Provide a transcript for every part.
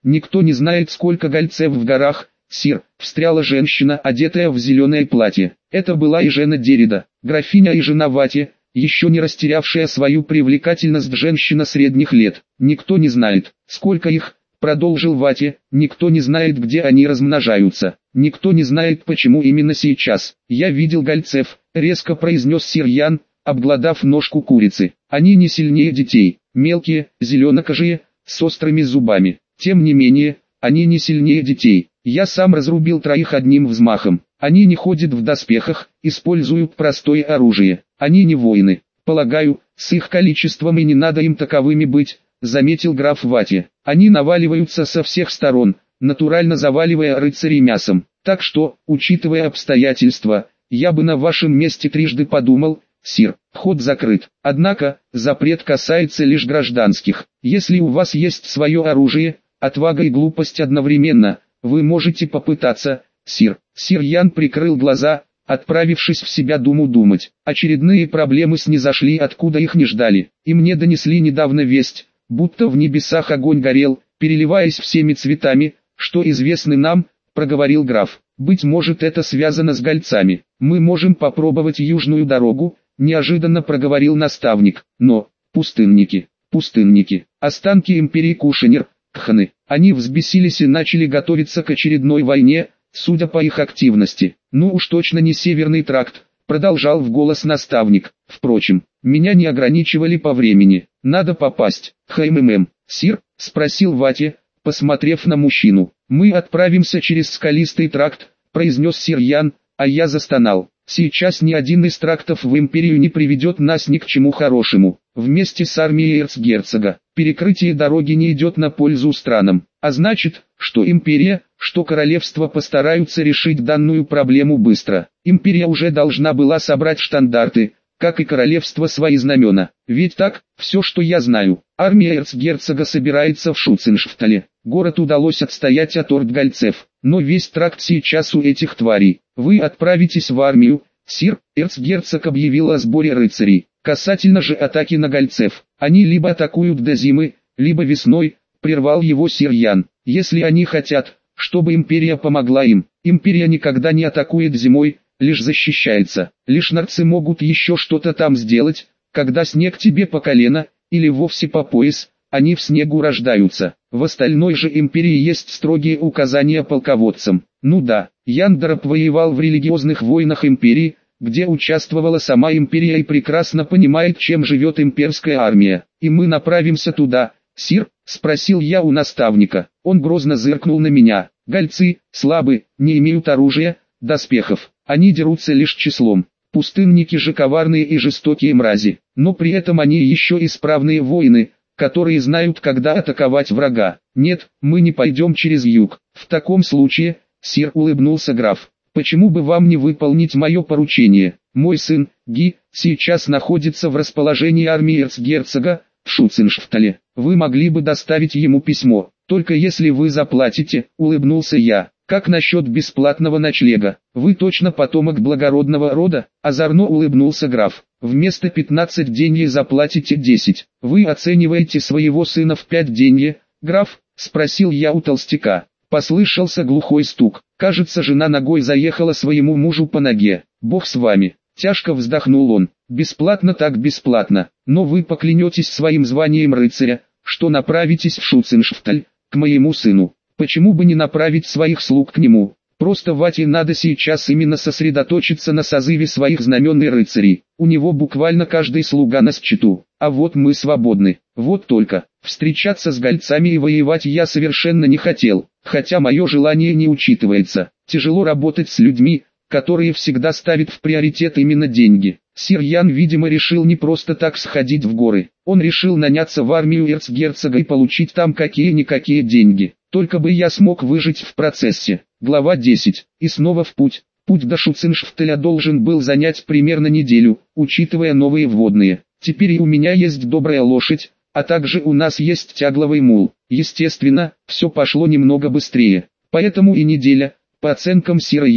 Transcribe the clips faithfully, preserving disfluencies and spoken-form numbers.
Никто не знает, сколько гольцев в горах, сир, встряла женщина, одетая в зеленое платье. Это была Ижена Дерида, графиня и жена Вати, еще не растерявшая свою привлекательность женщина средних лет. Никто не знает, сколько их, продолжил Вати, никто не знает, где они размножаются. Никто не знает, почему именно сейчас. Я видел гольцев, резко произнес сир Ян, обглодав ножку курицы. Они не сильнее детей, мелкие, зеленокожие, с острыми зубами. Тем не менее, они не сильнее детей. Я сам разрубил троих одним взмахом. Они не ходят в доспехах, используют простое оружие. Они не воины. Полагаю, с их количеством и не надо им таковыми быть, заметил граф Вати. Они наваливаются со всех сторон, натурально заваливая рыцарей мясом. Так что, учитывая обстоятельства, я бы на вашем месте трижды подумал, сир, вход закрыт. Однако, запрет касается лишь гражданских. Если у вас есть свое оружие, отвага и глупость одновременно, вы можете попытаться, сир. Сир Ян прикрыл глаза, отправившись в себя думу думать. Очередные проблемы снизошли, откуда их не ждали. И мне донесли недавно весть, будто в небесах огонь горел, переливаясь всеми цветами, что известны нам, проговорил граф. Быть может, это связано с гольцами. Мы можем попробовать южную дорогу, неожиданно проговорил наставник. Но, пустынники, пустынники, останки империи Кушенер, Кханы. Они взбесились и начали готовиться к очередной войне, судя по их активности. Ну уж точно не Северный тракт, продолжал в голос наставник. Впрочем, меня не ограничивали по времени. Надо попасть. ХММ, сир, спросил Вати, посмотрев на мужчину. Мы отправимся через скалистый тракт, произнес сир Ян, а я застонал. Сейчас ни один из трактов в империю не приведет нас ни к чему хорошему. Вместе с армией эрцгерцога, перекрытие дороги не идет на пользу странам. А значит, что империя, что королевство постараются решить данную проблему быстро. Империя уже должна была собрать штандарты, как и королевство свои знамена. Ведь так, все что я знаю, армия эрцгерцога собирается в Шуценшфтале. Город удалось отстоять от орд гольцев, но весь тракт сейчас у этих тварей. Вы отправитесь в армию, сир, эрцгерцог объявил о сборе рыцарей. Касательно же атаки на гольцев, они либо атакуют до зимы, либо весной, прервал его сир Ян. Если они хотят, чтобы империя помогла им, империя никогда не атакует зимой, лишь защищается. Лишь нарцы могут еще что-то там сделать, когда снег тебе по колено, или вовсе по пояс, они в снегу рождаются. В остальной же империи есть строгие указания полководцам. Ну да, Яндороб воевал в религиозных войнах империи, где участвовала сама империя и прекрасно понимает, чем живет имперская армия. И мы направимся туда, сир, спросил я у наставника. Он грозно зыркнул на меня. Гольцы, слабы, не имеют оружия, доспехов. Они дерутся лишь числом. Пустынники же коварные и жестокие мрази. Но при этом они еще исправные воины, которые знают, когда атаковать врага. Нет, мы не пойдем через юг. В таком случае, сир, улыбнулся граф, почему бы вам не выполнить мое поручение? Мой сын, Ги, сейчас находится в расположении армии эрцгерцога, в Шуценшфтале. Вы могли бы доставить ему письмо, только если вы заплатите, улыбнулся я. Как насчет бесплатного ночлега? Вы точно потомок благородного рода? Озорно улыбнулся граф. Вместо пятнадцать деньги заплатите десять. Вы оцениваете своего сына в пять деньги, граф? Спросил я у толстяка. Послышался глухой стук. Кажется, жена ногой заехала своему мужу по ноге. Бог с вами. Тяжко вздохнул он. Бесплатно так бесплатно. Но вы поклянетесь своим званием рыцаря, что направитесь в Шуценшфталь, к моему сыну. Почему бы не направить своих слуг к нему? Просто Вате надо сейчас именно сосредоточиться на созыве своих знамен и рыцарей. У него буквально каждый слуга на счету. А вот мы свободны. Вот только, встречаться с гольцами и воевать я совершенно не хотел, хотя мое желание не учитывается. Тяжело работать с людьми, которые всегда ставят в приоритет именно деньги. Сир Ян, видимо, решил не просто так сходить в горы. Он решил наняться в армию эрцгерцога и получить там какие-никакие деньги. Только бы я смог выжить в процессе. Глава десять. И снова в путь. Путь до Шуценшфталя должен был занять примерно неделю, учитывая новые вводные. Теперь и у меня есть добрая лошадь, а также у нас есть тягловый мул. Естественно, все пошло немного быстрее. Поэтому и неделя, по оценкам сира Яна.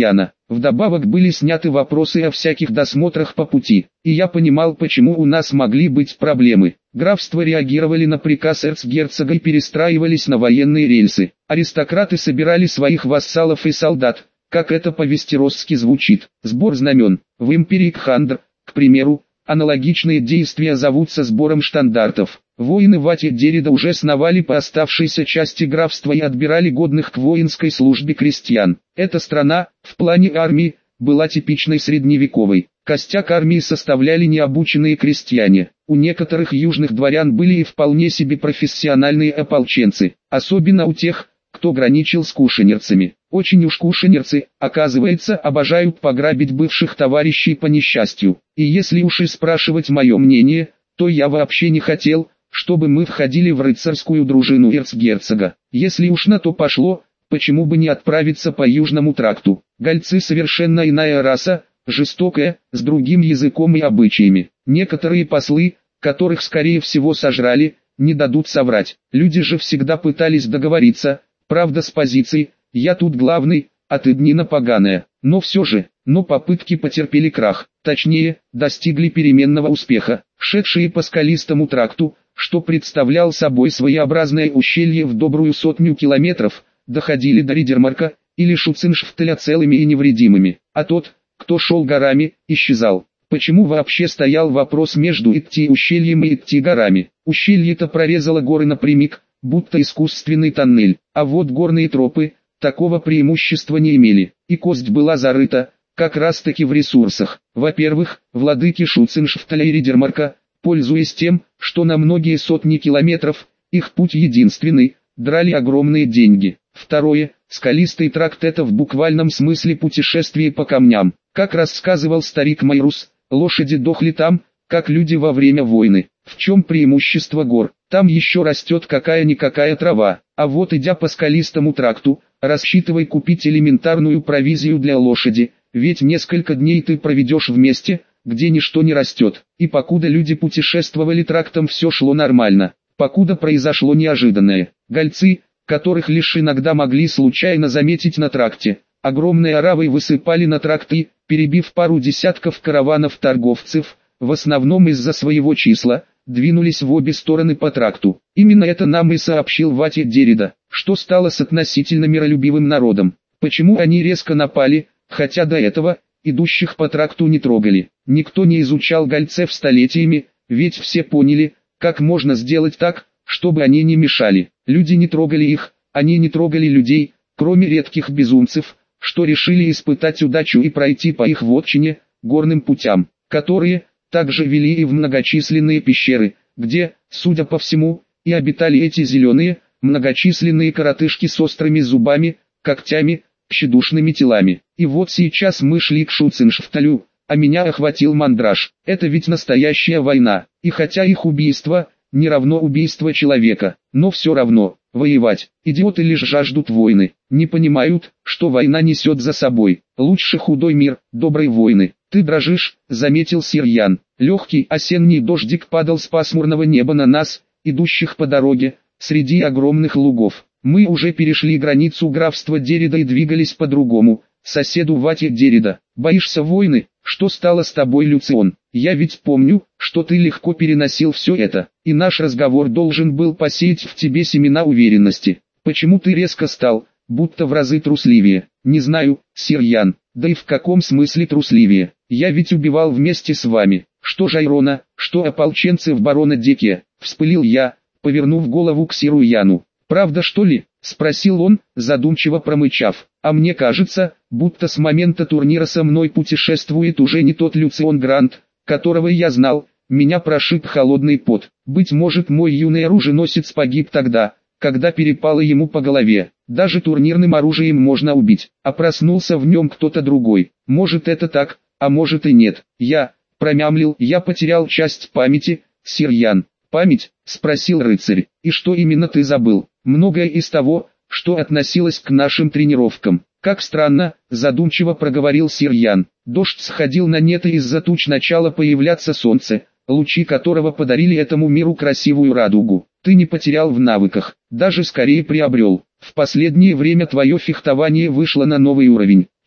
Вдобавок были сняты вопросы о всяких досмотрах по пути, и я понимал, почему у нас могли быть проблемы. Графства реагировали на приказ эрцгерцога и перестраивались на военные рельсы. Аристократы собирали своих вассалов и солдат, как это по-вестеросски звучит. Сбор знамен. В империи Кхандр, к примеру, аналогичные действия зовутся сбором штандартов. Воины Вати-Дерида уже сновали по оставшейся части графства и отбирали годных к воинской службе крестьян. Эта страна, в плане армии, была типичной средневековой. Костяк армии составляли необученные крестьяне. У некоторых южных дворян были и вполне себе профессиональные ополченцы, особенно у тех, кто граничил с кушанерцами. Очень уж кушанерцы, оказывается, обожают пограбить бывших товарищей по несчастью. И если уж и спрашивать мое мнение, то я вообще не хотел, чтобы мы входили в рыцарскую дружину эрцгерцога. Если уж на то пошло, почему бы не отправиться по Южному тракту? Гальцы совершенно иная раса, жестокая, с другим языком и обычаями. Некоторые послы, которых скорее всего сожрали, не дадут соврать. Люди же всегда пытались договориться, правда с позицией «я тут главный, а ты днина поганая». Но все же, но попытки потерпели крах, точнее, достигли переменного успеха. Шедшие по скалистому тракту, что представлял собой своеобразное ущелье в добрую сотню километров, доходили до Ридермарка или Шуценшфтеля целыми и невредимыми, а тот, кто шел горами, исчезал. Почему вообще стоял вопрос между идти ущельем и идти горами? Ущелье-то прорезало горы напрямик, будто искусственный тоннель, а вот горные тропы такого преимущества не имели, и кость была зарыта, как раз таки в ресурсах. Во-первых, владыки Шуценшфтеля и Ридермарка, пользуясь тем, что на многие сотни километров, их путь единственный, драли огромные деньги. Второе, скалистый тракт — это в буквальном смысле путешествие по камням. Как рассказывал старик Майрус, лошади дохли там, как люди во время войны. В чем преимущество гор? Там еще растет какая-никакая трава, а вот идя по скалистому тракту, рассчитывай купить элементарную провизию для лошади, ведь несколько дней ты проведешь в месте, где ничто не растет. И покуда люди путешествовали трактом, все шло нормально, покуда произошло неожиданное. Гальцы, которых лишь иногда могли случайно заметить на тракте, огромной оравой высыпали на тракты, перебив пару десятков караванов торговцев, в основном из-за своего числа, двинулись в обе стороны по тракту. Именно это нам и сообщил Вати-Дерида, что стало с относительно миролюбивым народом. Почему они резко напали, хотя до этого, идущих по тракту не трогали. Никто не изучал гальцев столетиями, ведь все поняли, как можно сделать так, чтобы они не мешали. Люди не трогали их, они не трогали людей, кроме редких безумцев, что решили испытать удачу и пройти по их вотчине, горным путям, которые также вели и в многочисленные пещеры, где, судя по всему, и обитали эти зеленые, многочисленные коротышки с острыми зубами, когтями, тщедушными телами. И вот сейчас мы шли к Шуценшфтелю, а меня охватил мандраж. Это ведь настоящая война, и хотя их убийство не равно убийство человека, но все равно, воевать. Идиоты лишь жаждут войны, не понимают, что война несет за собой. Лучше худой мир, доброй войны. Ты дрожишь, заметил сир Ян. Легкий осенний дождик падал с пасмурного неба на нас, идущих по дороге, среди огромных лугов. Мы уже перешли границу графства Дерида и двигались по другому, соседу Вати-Дерида. Боишься войны? Что стало с тобой, Люцион? Я ведь помню, что ты легко переносил все это, и наш разговор должен был посеять в тебе семена уверенности. Почему ты резко стал, будто в разы трусливее? Не знаю, сир Ян, да и в каком смысле трусливее? Я ведь убивал вместе с вами. Что Жайрона, что ополченцев барона Деке, вспылил я, повернув голову к сиру Яну. «Правда, что ли?» — спросил он, задумчиво промычав. «А мне кажется, будто с момента турнира со мной путешествует уже не тот Люцион Грант, которого я знал, меня прошиб холодный пот. Быть может, мой юный оруженосец погиб тогда, когда перепало ему по голове. Даже турнирным оружием можно убить, а проснулся в нем кто-то другой. Может это так, а может и нет. Я, промямлил, я потерял часть памяти, сир Ян». «Память?» — спросил рыцарь. «И что именно ты забыл?» «Многое из того, что относилось к нашим тренировкам». «Как странно», — задумчиво проговорил сир Ян. «Дождь сходил на нет, и из-за туч начало появляться солнце, лучи которого подарили этому миру красивую радугу. Ты не потерял в навыках, даже скорее приобрел. В последнее время твое фехтование вышло на новый уровень.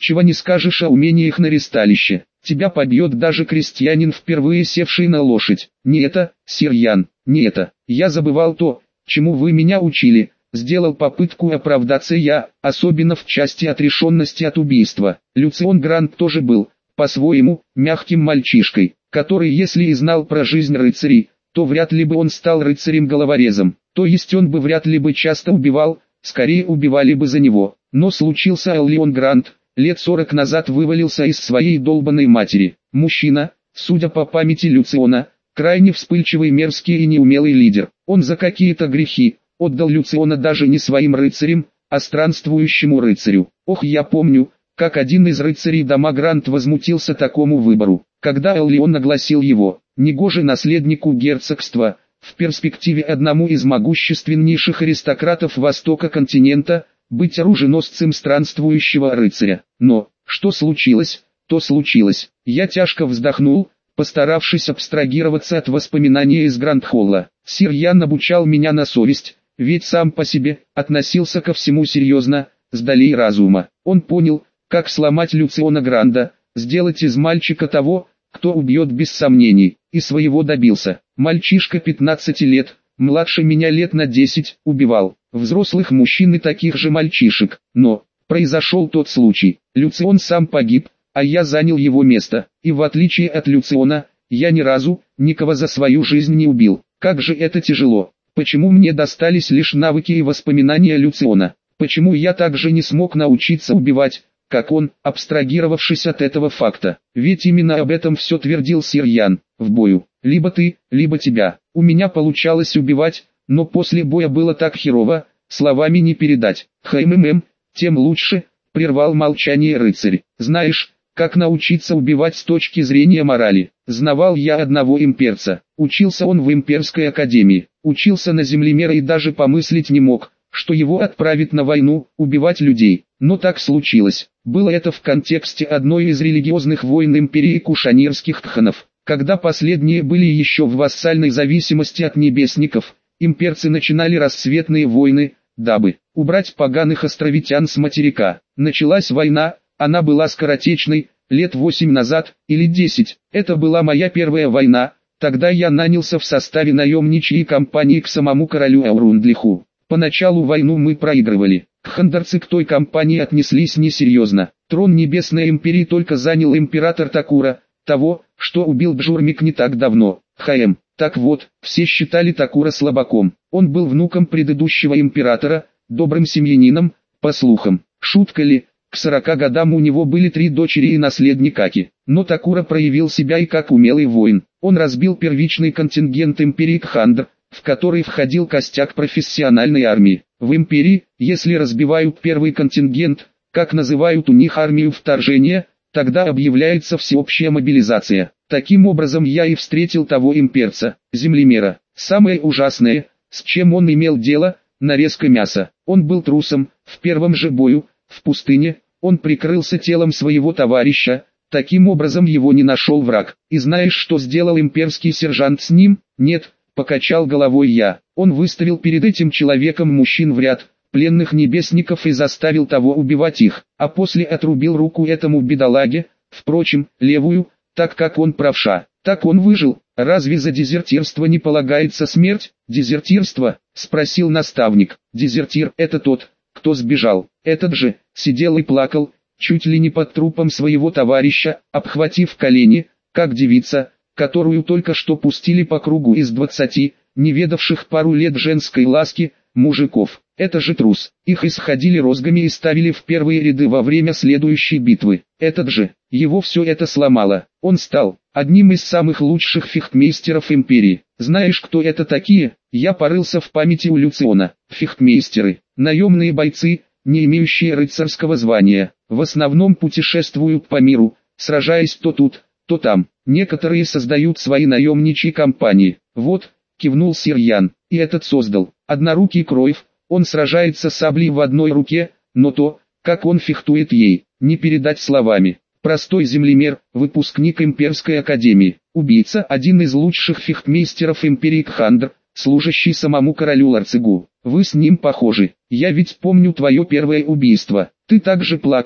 Чего не скажешь о умениях на ристалище. Тебя побьет даже крестьянин, впервые севший на лошадь. Не это, сир Ян, не это. Я забывал то, чему вы меня учили. Сделал попытку оправдаться я, особенно в части отрешенности от убийства. Люцион Грант тоже был, по-своему, мягким мальчишкой, который, если и знал про жизнь рыцарей, то вряд ли бы он стал рыцарем-головорезом. То есть он бы вряд ли бы часто убивал, скорее убивали бы за него. Но случился Эллион Грант. Лет сорок назад вывалился из своей долбанной матери. Мужчина, судя по памяти Люциона, крайне вспыльчивый, мерзкий и неумелый лидер. Он за какие-то грехи отдал Люциона даже не своим рыцарям, а странствующему рыцарю. Ох, я помню, как один из рыцарей дома Грант возмутился такому выбору, когда Эллион нагласил его, негоже наследнику герцогства, в перспективе одному из могущественнейших аристократов Востока континента, быть оруженосцем странствующего рыцаря. Но, что случилось, то случилось. Я тяжко вздохнул, постаравшись абстрагироваться от воспоминаний из Гранд-Холла. Сир Ян обучал меня на совесть, ведь сам по себе относился ко всему серьезно, с долей разума. Он понял, как сломать Люциона Гранда, сделать из мальчика того, кто убьет без сомнений, и своего добился. Мальчишка пятнадцати лет, младше меня лет на десять, убивал взрослых мужчин и таких же мальчишек. Но, произошел тот случай, Люцион сам погиб, а я занял его место, и в отличие от Люциона, я ни разу, никого за свою жизнь не убил. Как же это тяжело. Почему мне достались лишь навыки и воспоминания Люциона? Почему я также не смог научиться убивать, как он, абстрагировавшись от этого факта? Ведь именно об этом все твердил сир Ян. В бою, либо ты, либо тебя. У меня получалось убивать, но после боя было так херово, словами не передать. Хммм, тем лучше, прервал молчание рыцарь. Знаешь, как научиться убивать с точки зрения морали? Знавал я одного имперца. Учился он в имперской академии. Учился на землемера и даже помыслить не мог, что его отправят на войну, убивать людей. Но так случилось. Было это в контексте одной из религиозных войн империи кушанирских тханов. Когда последние были еще в вассальной зависимости от небесников, имперцы начинали рассветные войны, дабы убрать поганых островитян с материка. Началась война, она была скоротечной, лет восемь назад, или десять. Это была моя первая война, тогда я нанялся в составе наемничьей компании к самому королю Аурундлиху. Поначалу войну мы проигрывали. Кхандерцы к той компании отнеслись несерьезно. Трон Небесной Империи только занял император Такура, того, что убил Бжурмик не так давно. ХМ. Так вот, все считали Такура слабаком. Он был внуком предыдущего императора, добрым семьянином, по слухам. Шутка ли, к сорока годам у него были три дочери и наследник Аки. Но Такура проявил себя и как умелый воин. Он разбил первичный контингент империи Кхандр, в который входил костяк профессиональной армии. В империи, если разбивают первый контингент, как называют у них армию вторжения, тогда объявляется всеобщая мобилизация. Таким образом я и встретил того имперца, землемера. Самое ужасное, с чем он имел дело, нарезка мяса. Он был трусом, в первом же бою, в пустыне, он прикрылся телом своего товарища, таким образом его не нашел враг. И знаешь, что сделал имперский сержант с ним? Нет, покачал головой я. Он выставил перед этим человеком мужчин в ряд, пленных небесников, и заставил того убивать их, а после отрубил руку этому бедолаге, впрочем, левую, так как он правша. Так он выжил. Разве за дезертирство не полагается смерть? Дезертирство? Спросил наставник. Дезертир — это тот, кто сбежал. Этот же, сидел и плакал, чуть ли не под трупом своего товарища, обхватив колени, как девица, которую только что пустили по кругу из двадцати, не ведавших пару лет женской ласки, мужиков. Это же трус. Их исходили розгами и ставили в первые ряды во время следующей битвы. Этот же, его все это сломало. Он стал одним из самых лучших фехтмейстеров империи. Знаешь, кто это такие? Я порылся в памяти у Люциона. Фехтмейстеры, наемные бойцы, не имеющие рыцарского звания, в основном путешествуют по миру, сражаясь то тут, то там. Некоторые создают свои наемничьи компании. Вот, кивнул сир Ян, и этот создал. Однорукий Кроев. Он сражается с саблей в одной руке, но то, как он фехтует ей, не передать словами. Простой землемер, выпускник имперской академии, убийца, один из лучших фехтмейстеров империи Кхандр, служащий самому королю Ларцигу. Вы с ним похожи. Я ведь помню твое первое убийство. Ты также плакал,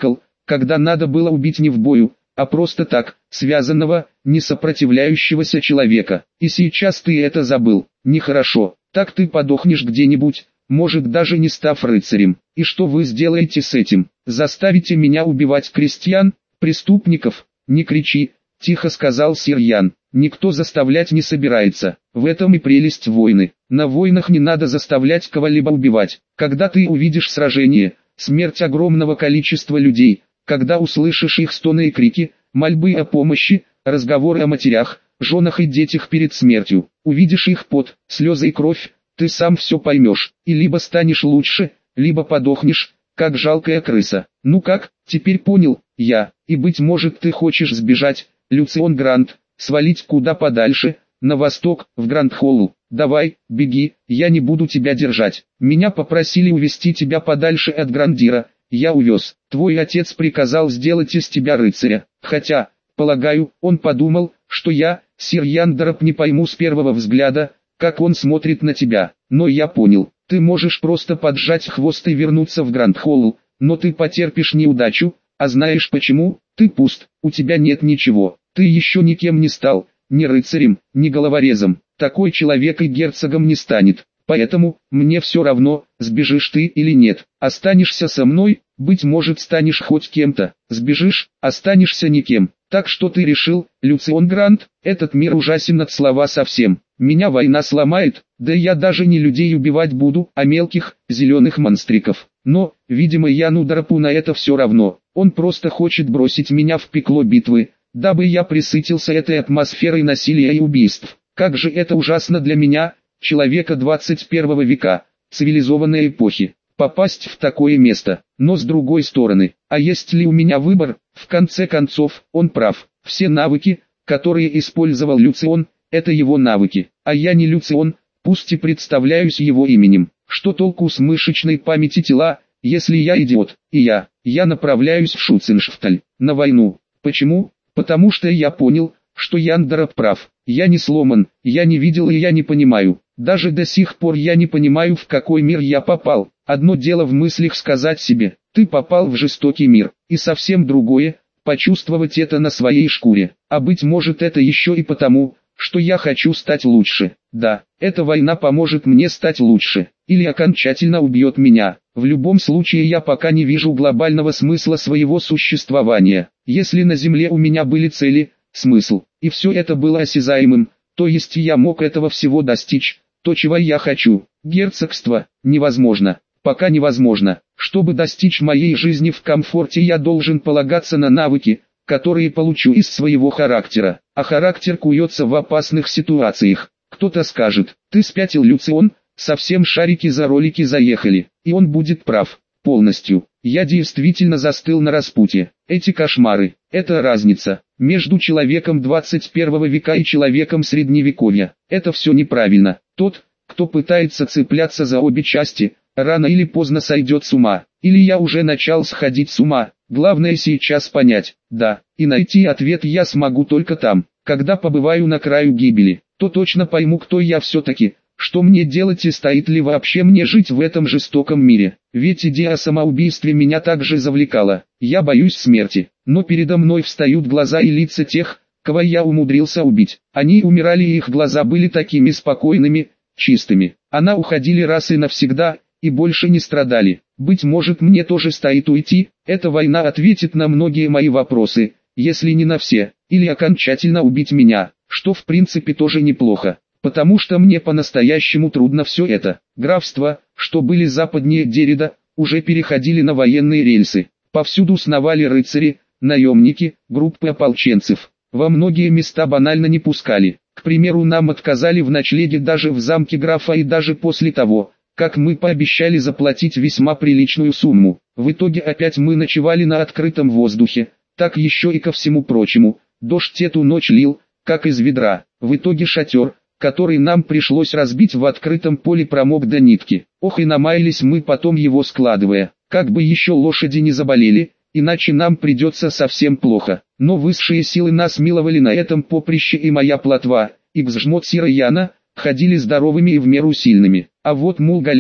когда надо было убить не в бою, а просто так, связанного, не сопротивляющегося человека. И сейчас ты это забыл. Нехорошо. Так ты подохнешь где-нибудь, может даже не став рыцарем. И что вы сделаете с этим? Заставите меня убивать крестьян, преступников? Не кричи, тихо сказал сир Ян. Никто заставлять не собирается. В этом и прелесть войны. На войнах не надо заставлять кого-либо убивать. Когда ты увидишь сражение, смерть огромного количества людей, когда услышишь их стоны и крики, мольбы о помощи, разговоры о матерях, женах и детях перед смертью, увидишь их пот, слезы и кровь, ты сам все поймешь, и либо станешь лучше, либо подохнешь, как жалкая крыса. Ну как, теперь понял, я, и быть может ты хочешь сбежать, Люцион Грант, свалить куда подальше, на восток, в Гранд-Холл. Давай, беги, я не буду тебя держать. Меня попросили увести тебя подальше от Грандира, я увез. Твой отец приказал сделать из тебя рыцаря. Хотя, полагаю, он подумал, что я, сир Яндороп, не пойму с первого взгляда, как он смотрит на тебя. Но я понял, ты можешь просто поджать хвост и вернуться в Гранд-Холл, но ты потерпишь неудачу, а знаешь почему? Ты пуст, у тебя нет ничего, ты еще никем не стал, ни рыцарем, ни головорезом. Такой человек и герцогом не станет. Поэтому, мне все равно, сбежишь ты или нет. Останешься со мной, быть может станешь хоть кем-то. Сбежишь, останешься никем. Так что ты решил, Люцион Грант, этот мир ужасен от слова совсем. Меня война сломает, да я даже не людей убивать буду, а мелких, зеленых монстриков. Но, видимо, Яну Доропу на это все равно. Он просто хочет бросить меня в пекло битвы, дабы я присытился этой атмосферой насилия и убийств. Как же это ужасно для меня, человека двадцать первого века, цивилизованной эпохи, попасть в такое место. Но с другой стороны, а есть ли у меня выбор? В конце концов, он прав. Все навыки, которые использовал Люцион, это его навыки. А я не Люцион, пусть и представляюсь его именем. Что толку с мышечной памяти тела, если я идиот? И я, я направляюсь в Шуценшфталь, на войну. Почему? Потому что я понял, что Яндороп прав. Я не сломан, я не видел и я не понимаю. Даже до сих пор я не понимаю, в какой мир я попал. Одно дело в мыслях сказать себе, ты попал в жестокий мир, и совсем другое, почувствовать это на своей шкуре. А быть может это еще и потому, что я хочу стать лучше. Да, эта война поможет мне стать лучше, или окончательно убьет меня. В любом случае я пока не вижу глобального смысла своего существования. Если на Земле у меня были цели, смысл, и все это было осязаемым, то есть я мог этого всего достичь, то чего я хочу. Герцогство, невозможно, пока невозможно. Чтобы достичь моей жизни в комфорте, я должен полагаться на навыки, которые получу из своего характера. А характер куется в опасных ситуациях. Кто-то скажет, ты спятил, Люцион, совсем шарики за ролики заехали. И он будет прав, полностью. Я действительно застыл на распутье. Эти кошмары, это разница между человеком двадцать первого века и человеком средневековья. Это все неправильно. Тот, кто пытается цепляться за обе части, рано или поздно сойдет с ума. Или я уже начал сходить с ума. Главное сейчас понять, да, и найти ответ я смогу только там, когда побываю на краю гибели. То точно пойму, кто я все-таки, что мне делать и стоит ли вообще мне жить в этом жестоком мире. Ведь идея о самоубийстве меня также завлекала. Я боюсь смерти, но передо мной встают глаза и лица тех, кого я умудрился убить. Они умирали, и их глаза были такими спокойными, чистыми. Она уходили раз и навсегда, и больше не страдали. Быть может, мне тоже стоит уйти. Эта война ответит на многие мои вопросы, если не на все, или окончательно убить меня, что в принципе тоже неплохо. Потому что мне по-настоящему трудно все это. Графства, что были западнее Дерида, уже переходили на военные рельсы. Повсюду сновали рыцари, наемники, группы ополченцев. Во многие места банально не пускали. К примеру, нам отказали в ночлеге даже в замке графа, и даже после того, как мы пообещали заплатить весьма приличную сумму. В итоге опять мы ночевали на открытом воздухе. Так еще и ко всему прочему, дождь эту ночь лил, как из ведра. В итоге шатер, который нам пришлось разбить в открытом поле, промок до нитки. Ох, и намаялись мы потом его складывая. Как бы еще лошади не заболели, иначе нам придется совсем плохо. Но высшие силы нас миловали на этом поприще, и моя плотва, и бзжмот сира Яна, ходили здоровыми и в меру сильными. А вот мул Голяк,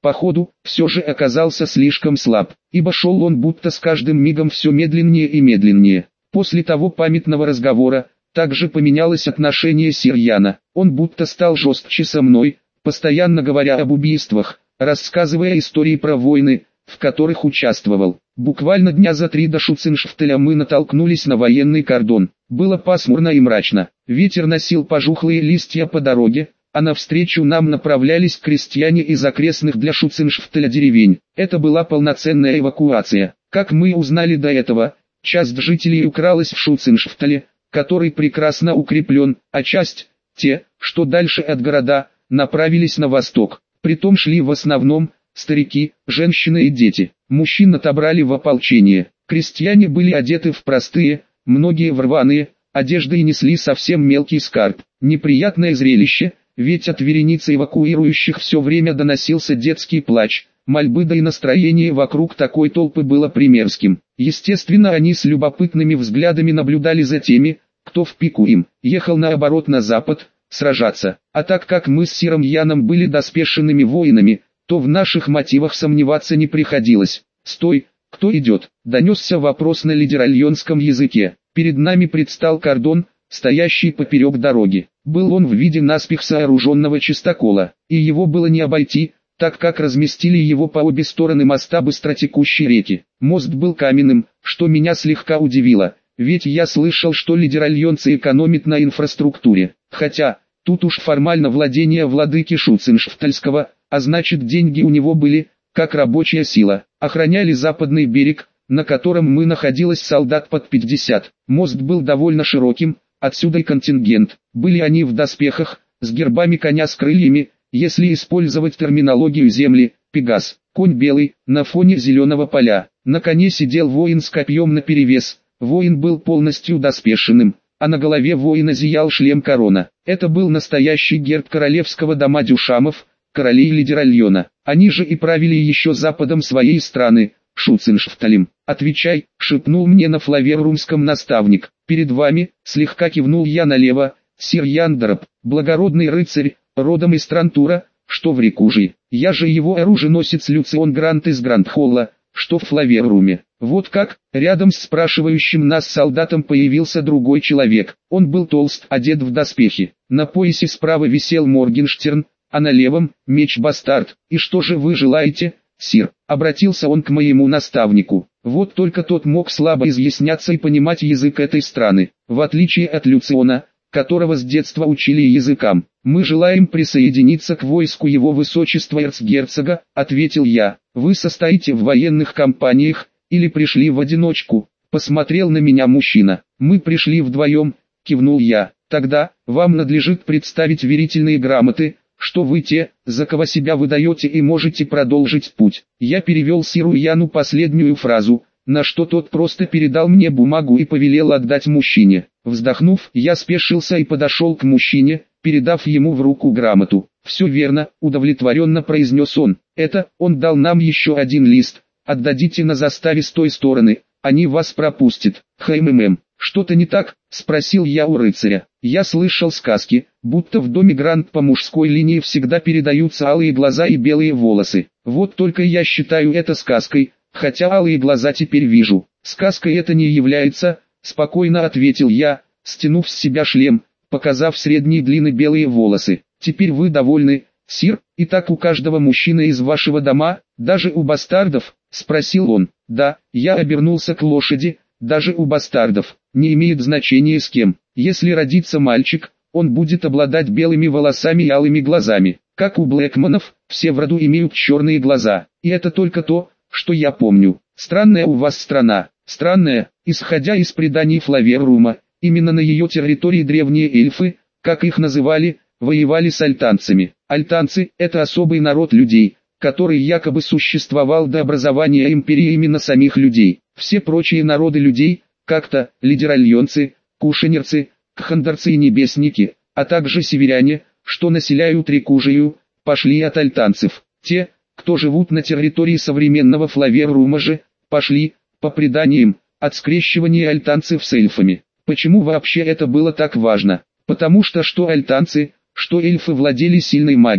походу, все же оказался слишком слаб, ибо шел он будто с каждым мигом все медленнее и медленнее. После того памятного разговора, также поменялось отношение Сирьяна, он будто стал жестче со мной, постоянно говоря об убийствах, рассказывая истории про войны, в которых участвовал. Буквально дня за три до Шуценшфтеля мы натолкнулись на военный кордон. Было пасмурно и мрачно. Ветер носил пожухлые листья по дороге, а навстречу нам направлялись крестьяне из окрестных для Шуценшфтеля деревень. Это была полноценная эвакуация. Как мы узнали до этого, часть жителей укралась в Шуценшфтеле, который прекрасно укреплен, а часть, те, что дальше от города, направились на восток. Притом шли в основном старики, женщины и дети. Мужчин отобрали в ополчение. Крестьяне были одеты в простые, многие в рваные одежды и несли совсем мелкий скарб. Неприятное зрелище, ведь от вереницы эвакуирующих все время доносился детский плач, мольбы, да и настроение вокруг такой толпы было примерским. Естественно, они с любопытными взглядами наблюдали за теми, кто в пику им ехал наоборот на запад, сражаться. А так как мы с Сиром Яном были доспешенными воинами, то в наших мотивах сомневаться не приходилось. «Стой, кто идет?» – донесся вопрос на лидеральонском языке. Перед нами предстал кордон, стоящий поперек дороги. Был он в виде наспех сооруженного чистокола, и его было не обойти, так как разместили его по обе стороны моста быстротекущей реки. Мост был каменным, что меня слегка удивило, ведь я слышал, что лидеральонцы экономят на инфраструктуре. Хотя, тут уж формально владение владыки Шуценшфтельского, а значит деньги у него были, как рабочая сила. Охраняли западный берег, на котором мы находились солдат под пятьдесят. Мост был довольно широким, отсюда и контингент. Были они в доспехах, с гербами коня с крыльями, если использовать терминологию земли, пегас. Конь белый, на фоне зеленого поля. На коне сидел воин с копьем наперевес. Воин был полностью доспешенным, а на голове воина зиял шлем-корона. Это был настоящий герб королевского дома Дюшамов, королей Лидеральона. Они же и правили еще западом своей страны, Шуценшфтелем. «Отвечай», — шепнул мне на флаверрумском наставник. «Перед вами», — слегка кивнул я налево, — «сир Яндероб, благородный рыцарь, родом из Трантура, что в Рекужии. Я же его оруженосец Люцион Грант из Грандхолла, что в Флаверруме». Вот как, рядом с спрашивающим нас солдатом появился другой человек. Он был толст, одет в доспехи. На поясе справа висел Моргенштерн, а на левом — меч-бастард. «И что же вы желаете, сир?» — обратился он к моему наставнику. Вот только тот мог слабо изъясняться и понимать язык этой страны. В отличие от Люциона, которого с детства учили языкам. «Мы желаем присоединиться к войску его высочества эрцгерцога», — ответил я. «Вы состоите в военных компаниях или пришли в одиночку?» — посмотрел на меня мужчина. «Мы пришли вдвоем», — кивнул я. «Тогда, вам надлежит представить верительные грамоты, что вы те, за кого себя выдаете, и можете продолжить путь». Я перевел Сиру Яну последнюю фразу, на что тот просто передал мне бумагу и повелел отдать мужчине. Вздохнув, я спешился и подошел к мужчине, передав ему в руку грамоту. «Все верно», — удовлетворенно произнес он. «Это, он дал нам еще один лист. Отдадите на заставе с той стороны, они вас пропустят». «Хмм, что-то не так?» — спросил я у рыцаря. «Я слышал сказки, будто в доме Грант по мужской линии всегда передаются алые глаза и белые волосы. Вот только я считаю это сказкой, хотя алые глаза теперь вижу». «Сказкой это не является», — спокойно ответил я, стянув с себя шлем, показав средней длины белые волосы. «Теперь вы довольны, сир? И так у каждого мужчины из вашего дома, даже у бастардов?» — спросил он. «Да», — я обернулся к лошади, — «даже у бастардов. Не имеет значения с кем. Если родится мальчик, он будет обладать белыми волосами и алыми глазами. Как у Блэкманов, все в роду имеют черные глаза. И это только то, что я помню. Странная у вас страна. Странная, исходя из преданий Флаверрума, именно на ее территории древние эльфы, как их называли, воевали с альтанцами. Альтанцы – это особый народ людей, который якобы существовал до образования империи именно самих людей. Все прочие народы людей, как-то лидеральонцы, кушенерцы, кхандарцы и небесники, а также северяне, что населяют Рекужию, пошли от альтанцев. Те, кто живут на территории современного Флаверрума же, пошли, по преданиям, от скрещивания альтанцев с эльфами. Почему вообще это было так важно? Потому что что альтанцы, что эльфы владели сильной магией.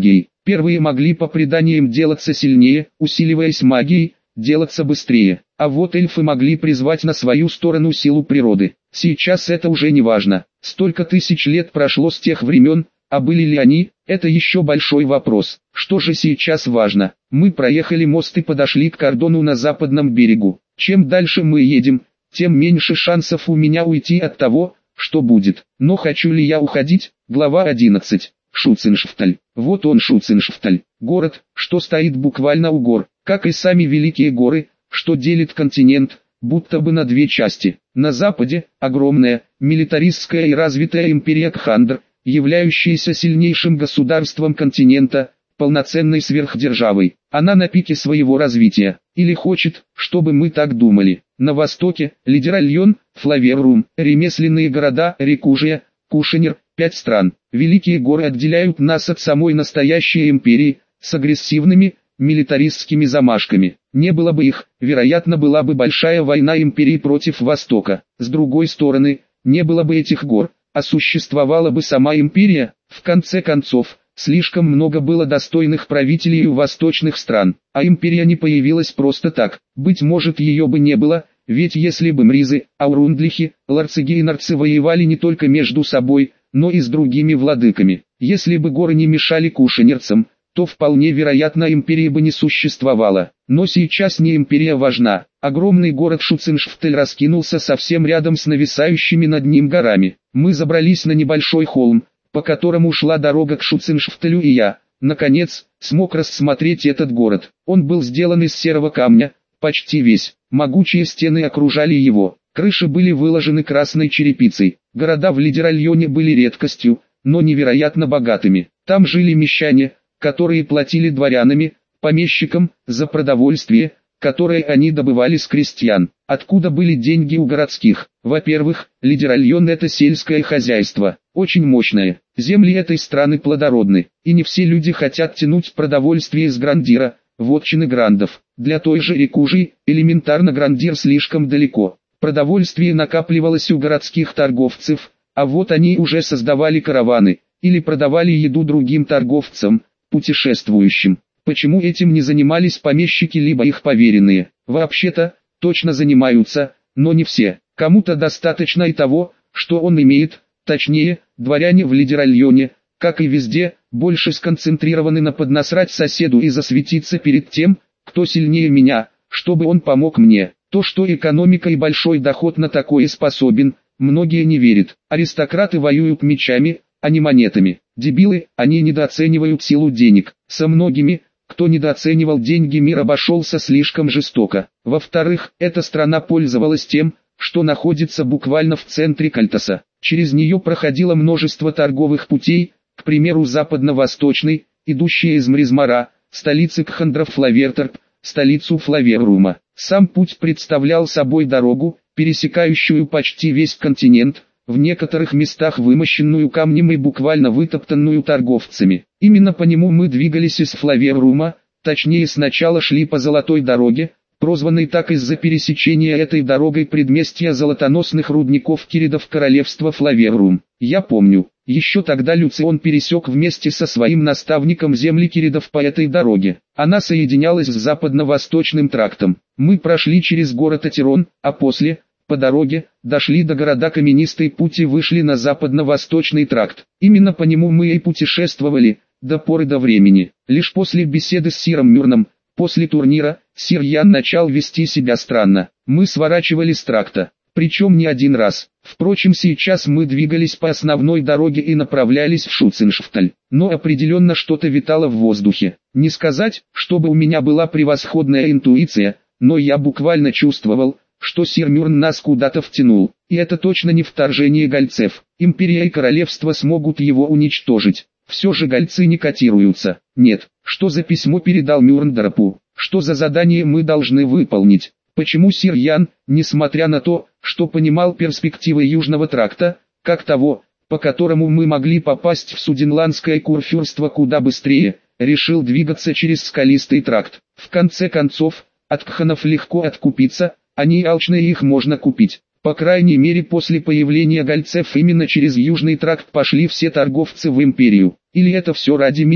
Первые могли по преданиям делаться сильнее, усиливаясь магией, делаться быстрее. А вот эльфы могли призвать на свою сторону силу природы. Сейчас это уже не важно. Столько тысяч лет прошло с тех времен, а были ли они, это еще большой вопрос. Что же сейчас важно? Мы проехали мост и подошли к кордону на западном берегу. Чем дальше мы едем, тем меньше шансов у меня уйти от того, что будет. Но хочу ли я уходить? Глава одиннадцать. Шуценшфталь. Вот он Шуценшфталь. Город, что стоит буквально у гор, как и сами великие горы, что делит континент, будто бы на две части. На западе – огромная, милитаристская и развитая империя Кхандр, являющаяся сильнейшим государством континента, полноценной сверхдержавой. Она на пике своего развития, или хочет, чтобы мы так думали. На востоке – Лидеральон, Флаверрум, ремесленные города Рекужия, Кушенер, пять стран. Великие горы отделяют нас от самой настоящей империи, с агрессивными, милитаристскими замашками. Не было бы их, вероятно, была бы большая война империи против Востока. С другой стороны, не было бы этих гор, а существовала бы сама империя. В конце концов, слишком много было достойных правителей у восточных стран, а империя не появилась просто так. Быть может, ее бы не было, ведь если бы мризы, аурундлихи, ларцигейнарцы воевали не только между собой, но и с другими владыками. Если бы горы не мешали кушенерцам, то вполне вероятно империи бы не существовало. Но сейчас не империя важна. Огромный город Шуценшфталь раскинулся совсем рядом с нависающими над ним горами. Мы забрались на небольшой холм, по которому шла дорога к Шуценшфталю, и я, наконец, смог рассмотреть этот город. Он был сделан из серого камня, почти весь. Могучие стены окружали его. Крыши были выложены красной черепицей. Города в Лидеральоне были редкостью, но невероятно богатыми. Там жили мещане, которые платили дворянами, помещикам, за продовольствие, которое они добывали с крестьян. Откуда были деньги у городских? Во-первых, Лидеральон – это сельское хозяйство, очень мощное. Земли этой страны плодородны, и не все люди хотят тянуть продовольствие из Грандира, вотчины грандов. Для той же Рекужи, элементарно Грандир слишком далеко. Продовольствие накапливалось у городских торговцев, а вот они уже создавали караваны, или продавали еду другим торговцам, путешествующим. Почему этим не занимались помещики либо их поверенные? Вообще-то, точно занимаются, но не все. Кому-то достаточно и того, что он имеет, точнее, дворяне в Лидеральоне, как и везде, больше сконцентрированы на поднасрать соседу и засветиться перед тем, кто сильнее меня, чтобы он помог мне. То, что экономика и большой доход на такое способен, многие не верят. Аристократы воюют мечами, а не монетами. Дебилы, они недооценивают силу денег. Со многими, кто недооценивал деньги, мир обошелся слишком жестоко. Во-вторых, эта страна пользовалась тем, что находится буквально в центре Кальтаса. Через нее проходило множество торговых путей, к примеру западно-восточный, идущий из Мризмара, столицы Кхандров Флаверторп, столицу Флаверрума. Сам путь представлял собой дорогу, пересекающую почти весь континент, в некоторых местах вымощенную камнем и буквально вытоптанную торговцами. Именно по нему мы двигались из Флаверрума, точнее сначала шли по Золотой дороге, прозванной так из-за пересечения этой дорогой предместья золотоносных рудников киридов королевства Флаверрум. Я помню, еще тогда Люцион пересек вместе со своим наставником земли киридов по этой дороге. Она соединялась с западно-восточным трактом. Мы прошли через город Атирон, а после, по дороге, дошли до города Каменистой Путь и вышли на западно-восточный тракт. Именно по нему мы и путешествовали, до поры до времени. Лишь после беседы с Сиром Мюрном, после турнира, Сир Ян начал вести себя странно. Мы сворачивали с тракта, причем не один раз. Впрочем, сейчас мы двигались по основной дороге и направлялись в Шуценшфталь. Но определенно что-то витало в воздухе. Не сказать, чтобы у меня была превосходная интуиция, но я буквально чувствовал, что Сир Мюрн нас куда-то втянул. И это точно не вторжение гальцев. Империя и королевство смогут его уничтожить. Все же гальцы не котируются. Нет, что за письмо передал Мюрндорпу? Что за задание мы должны выполнить? Почему Сир Ян, несмотря на то, что понимал перспективы Южного тракта, как того, по которому мы могли попасть в Суденландское курфюрство куда быстрее, решил двигаться через скалистый тракт? В конце концов, от кханов легко откупиться, они алчные, их можно купить. По крайней мере после появления гальцев именно через Южный тракт пошли все торговцы в империю. Или это все ради меня?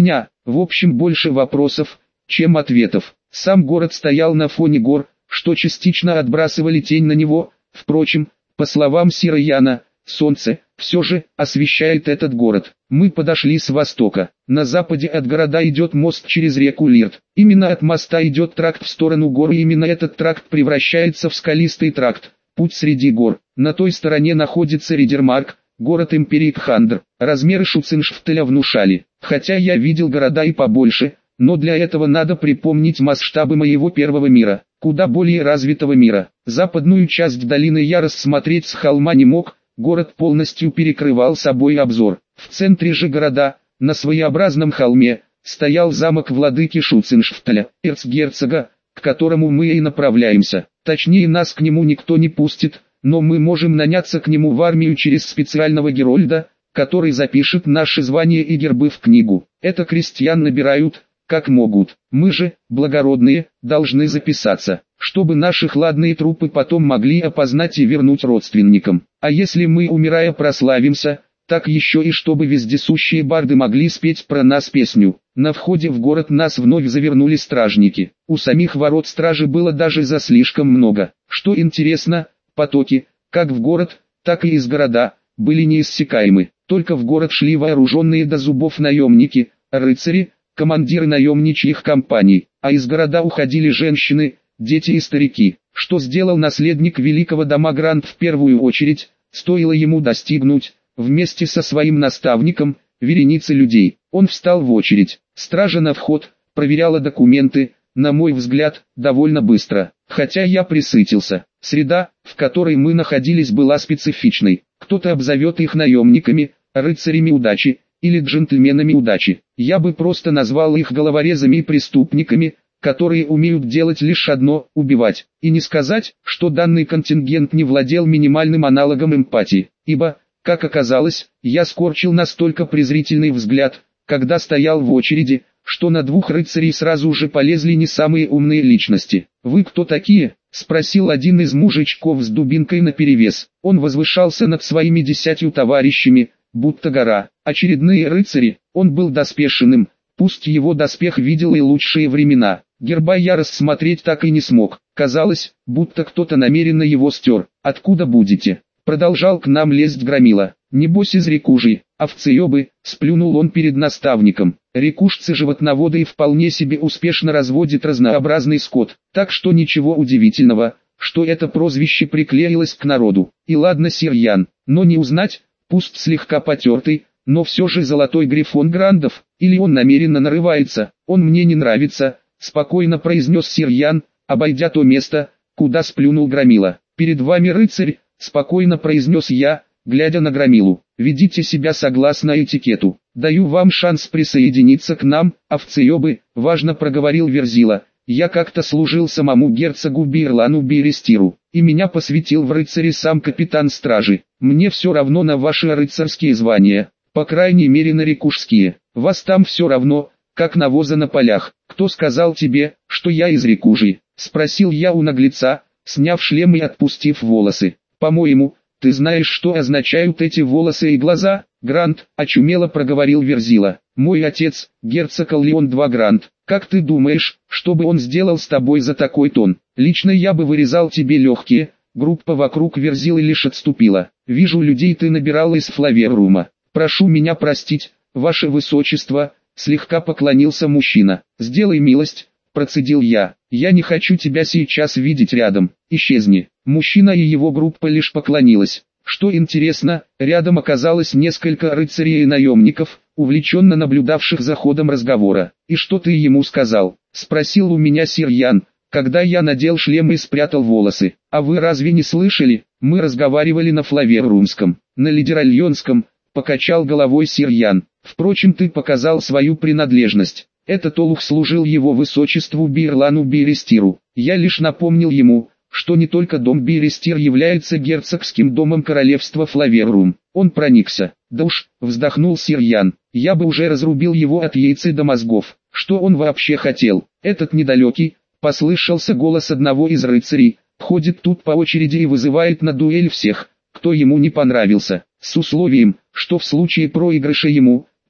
В общем, больше вопросов, чем ответов. Сам город стоял на фоне гор, что частично отбрасывали тень на него. Впрочем, по словам Сира Яна, солнце все же освещает этот город. Мы подошли с востока. На западе от города идет мост через реку Лирт. Именно от моста идет тракт в сторону гор, и именно этот тракт превращается в скалистый тракт, путь среди гор. На той стороне находится Ридермарк, город империи Кхандр. Размеры Шуциншфтеля внушали. Хотя я видел города и побольше, но для этого надо припомнить масштабы моего первого мира, куда более развитого мира. Западную часть долины я рассмотреть с холма не мог, город полностью перекрывал собой обзор. В центре же города, на своеобразном холме, стоял замок владыки Шуциншфтеля, эрцгерцога, к которому мы и направляемся. Точнее, нас к нему никто не пустит, но мы можем наняться к нему в армию через специального герольда, который запишет наши звания и гербы в книгу. Это крестьян набирают, как могут. Мы же, благородные, должны записаться, чтобы наши хладные трупы потом могли опознать и вернуть родственникам. А если мы, умирая, прославимся, так еще и чтобы вездесущие барды могли спеть про нас песню. На входе в город нас вновь завернули стражники. У самих ворот стражи было даже за слишком много. Что интересно, потоки, как в город, так и из города, были неиссякаемы. Только в город шли вооруженные до зубов наемники, рыцари, командиры наемничьих компаний, а из города уходили женщины, дети и старики. Что сделал наследник великого дома Грант в первую очередь, стоило ему достигнуть, вместе со своим наставником, вереницы людей. Он встал в очередь. Стража на вход проверяла документы, на мой взгляд, довольно быстро. Хотя я присытился. Среда, в которой мы находились, была специфичной. Кто-то обзовет их наемниками, рыцарями удачи, или джентльменами удачи. Я бы просто назвал их головорезами и преступниками, которые умеют делать лишь одно – убивать. И не сказать, что данный контингент не владел минимальным аналогом эмпатии, ибо, как оказалось, я скорчил настолько презрительный взгляд, когда стоял в очереди, что на двух рыцарей сразу же полезли не самые умные личности. «Вы кто такие?» – спросил один из мужичков с дубинкой наперевес. Он возвышался над своими десятью товарищами, будто гора. Очередные рыцари, он был доспешенным, пусть его доспех видел и лучшие времена. Герба я рассмотреть так и не смог. Казалось, будто кто-то намеренно его стер. «Откуда будете?» Продолжал к нам лезть громила. «Небось из Рекужи, овцеебы», сплюнул он перед наставником. Рекушцы животноводы и вполне себе успешно разводят разнообразный скот, так что ничего удивительного, что это прозвище приклеилось к народу. И ладно, сир Ян, но не узнать, пусть слегка потертый, но все же золотой грифон Грандов, или он намеренно нарывается. «Он мне не нравится», спокойно произнес сир Ян, обойдя то место, куда сплюнул громила. «Перед вами рыцарь», спокойно произнес я, глядя на громилу. «Ведите себя согласно этикету. Даю вам шанс присоединиться к нам, овцеебы», важно проговорил Верзила. «Я как-то служил самому герцогу Бирлану Берестиру, и меня посвятил в рыцари сам капитан стражи. Мне все равно на ваши рыцарские звания, по крайней мере на рекушские. Вас там все равно, как навоза на полях. Кто сказал тебе, что я из Рекужи?» спросил я у наглеца, сняв шлем и отпустив волосы. «По-моему, ты знаешь, что означают эти волосы и глаза, Грант», очумело проговорил Верзила. «Мой отец, герцог Аллион два Грант. Как ты думаешь, что бы он сделал с тобой за такой тон? Лично я бы вырезал тебе легкие». Группа вокруг Верзилы лишь отступила. «Вижу, людей ты набирал из Флаверрума. Прошу меня простить, ваше высочество», слегка поклонился мужчина. «Сделай милость», процедил я. «Я не хочу тебя сейчас видеть рядом. Исчезни». Мужчина и его группа лишь поклонилась. Что интересно, рядом оказалось несколько рыцарей и наемников, увлеченно наблюдавших за ходом разговора. «И что ты ему сказал?» – спросил у меня сир Ян, когда я надел шлем и спрятал волосы. «А вы разве не слышали? Мы разговаривали на флаверрумском, на лидеральонском», – покачал головой сир Ян. «Впрочем, ты показал свою принадлежность. Этот олух служил его высочеству Бирлану Берестиру. Я лишь напомнил ему, что не только дом Берестир является герцогским домом королевства Флаверрум». Он проникся. «Да уж», вздохнул сир Ян, «я бы уже разрубил его от яйца до мозгов. Что он вообще хотел? Этот недалекий», послышался голос одного из рыцарей, «ходит тут по очереди и вызывает на дуэль всех, кто ему не понравился, с условием, что в случае проигрыша ему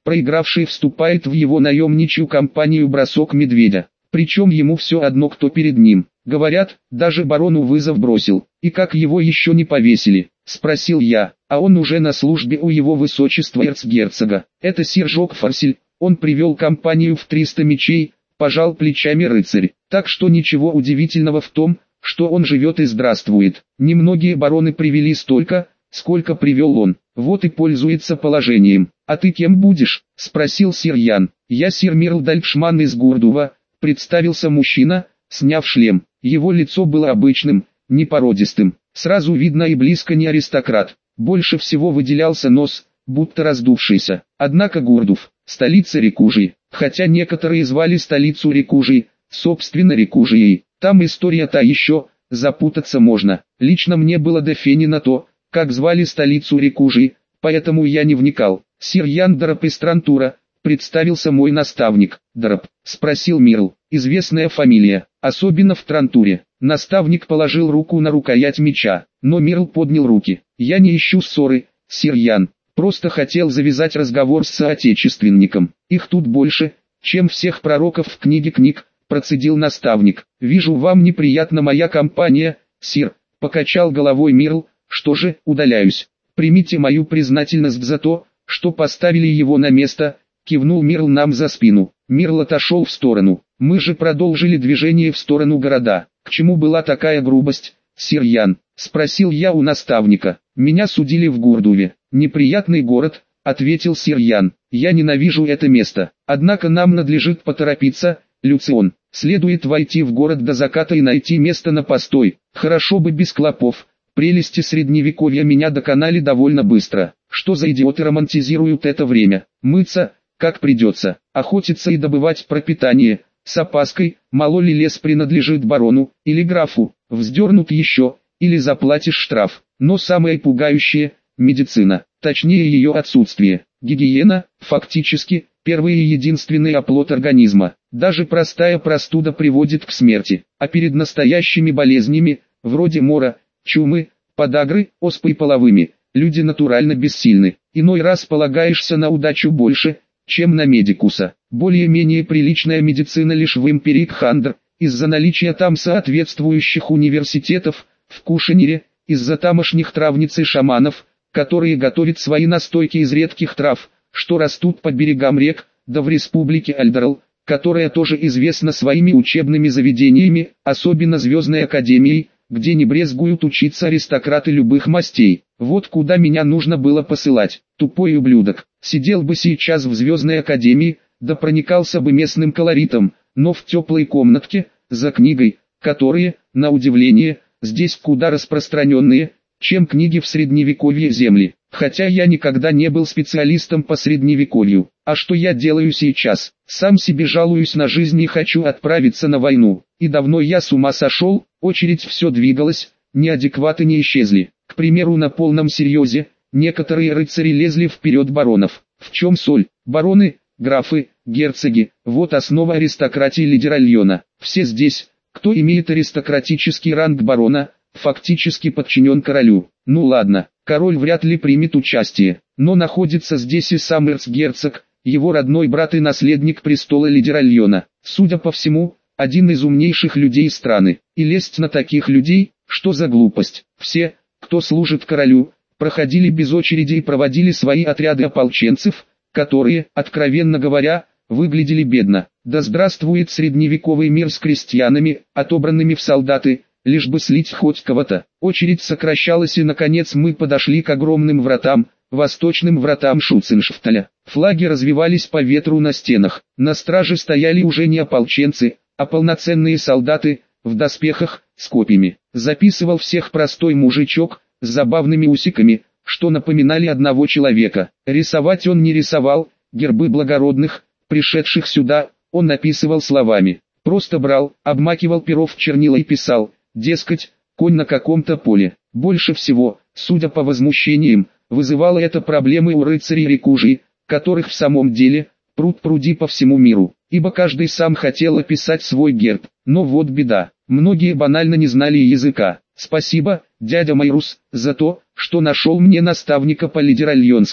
проигравший вступает в его наемничью компанию «Бросок медведя». Причем ему все одно, кто перед ним. Говорят, даже барону вызов бросил. И как его еще не повесили? Спросил я, а он уже на службе у его высочества эрцгерцога. Это сир Жок Форсель, он привел компанию в триста мечей, пожал плечами рыцарь. Так что ничего удивительного в том, что он живет и здравствует. Немногие бароны привели столько, сколько привел он. Вот и пользуется положением. А ты кем будешь? Спросил сир Ян. Я сир Мирл Дальпшман из Гурдува, представился мужчина, сняв шлем. Его лицо было обычным, непородистым. Сразу видно и близко не аристократ. Больше всего выделялся нос, будто раздувшийся. Однако Гурдув, столица Рекужи, хотя некоторые звали столицу Рекужи, собственно Рекужией. Там история та еще, запутаться можно. Лично мне было до фени на то, как звали столицу Рекужи, поэтому я не вникал. Сир Ян Дараб из Трантура, представился мой наставник. Дараб, спросил Мирл, известная фамилия, особенно в Трантуре. Наставник положил руку на рукоять меча, но Мирл поднял руки. Я не ищу ссоры, сир Ян, просто хотел завязать разговор с соотечественником. Их тут больше, чем всех пророков в книге книг, процедил наставник. Вижу, вам неприятна моя компания, сир, покачал головой Мирл. Что же, удаляюсь. Примите мою признательность за то, что поставили его на место, кивнул Мирл нам за спину. Мирл отошел в сторону. Мы же продолжили движение в сторону города. К чему была такая грубость, сир Ян? Спросил я у наставника. Меня судили в Гурдуве. Неприятный город, ответил сир Ян. Я ненавижу это место. Однако нам надлежит поторопиться, Люцион. Следует войти в город до заката и найти место на постой. Хорошо бы без клопов. Прелести средневековья меня доконали довольно быстро. Что за идиоты романтизируют это время? Мыться, как придется, охотиться и добывать пропитание. С опаской, мало ли лес принадлежит барону, или графу, вздернут еще, или заплатишь штраф. Но самое пугающее – медицина, точнее ее отсутствие. Гигиена, фактически, первый и единственный оплот организма. Даже простая простуда приводит к смерти, а перед настоящими болезнями, вроде мора, чумы, подагры, оспы и половыми, люди натурально бессильны. Иной раз полагаешься на удачу больше, чем на медикуса. Более-менее приличная медицина лишь в империи Кхандр, из-за наличия там соответствующих университетов, в Кушанире, из-за тамошних травниц и шаманов, которые готовят свои настойки из редких трав, что растут по берегам рек, да в республике Альдарл, которая тоже известна своими учебными заведениями, особенно Звездной Академией, где не брезгуют учиться аристократы любых мастей. Вот куда меня нужно было посылать. Тупой ублюдок. Сидел бы сейчас в Звездной Академии, да проникался бы местным колоритом, но в теплой комнатке, за книгой, которые, на удивление, здесь куда распространенные, чем книги в средневековье земли. Хотя я никогда не был специалистом по средневековью. А что я делаю сейчас? Сам себе жалуюсь на жизнь и хочу отправиться на войну. И давно я с ума сошел, очередь все двигалась, неадекваты не исчезли. К примеру, на полном серьезе, некоторые рыцари лезли вперед баронов. В чем соль? Бароны, графы, герцоги, вот основа аристократии лидеральона. Все здесь, кто имеет аристократический ранг барона, фактически подчинен королю. Ну ладно, король вряд ли примет участие, но находится здесь и сам эрцгерцог, его родной брат и наследник престола лидеральона. Судя по всему, один из умнейших людей страны. И лезть на таких людей, что за глупость. Все, кто служит королю, проходили без очереди и проводили свои отряды ополченцев, которые, откровенно говоря, выглядели бедно. Да здравствует средневековый мир с крестьянами, отобранными в солдаты, лишь бы слить хоть кого-то. Очередь сокращалась и наконец мы подошли к огромным вратам, восточным вратам Шуценшафталя. Флаги развивались по ветру на стенах. На страже стояли уже не ополченцы, а полноценные солдаты, в доспехах, с копьями. Записывал всех простой мужичок, с забавными усиками, что напоминали одного человека. Рисовать он не рисовал, гербы благородных, пришедших сюда, он написывал словами. Просто брал, обмакивал перо в чернила и писал, дескать, конь на каком-то поле. Больше всего, судя по возмущениям, вызывало это проблемы у рыцарей Рекужи, которых в самом деле, пруд-пруди по всему миру, ибо каждый сам хотел описать свой герб. Но вот беда, многие банально не знали языка. Спасибо, дядя Майрус, за то, что нашел мне наставника по лидеральонскому.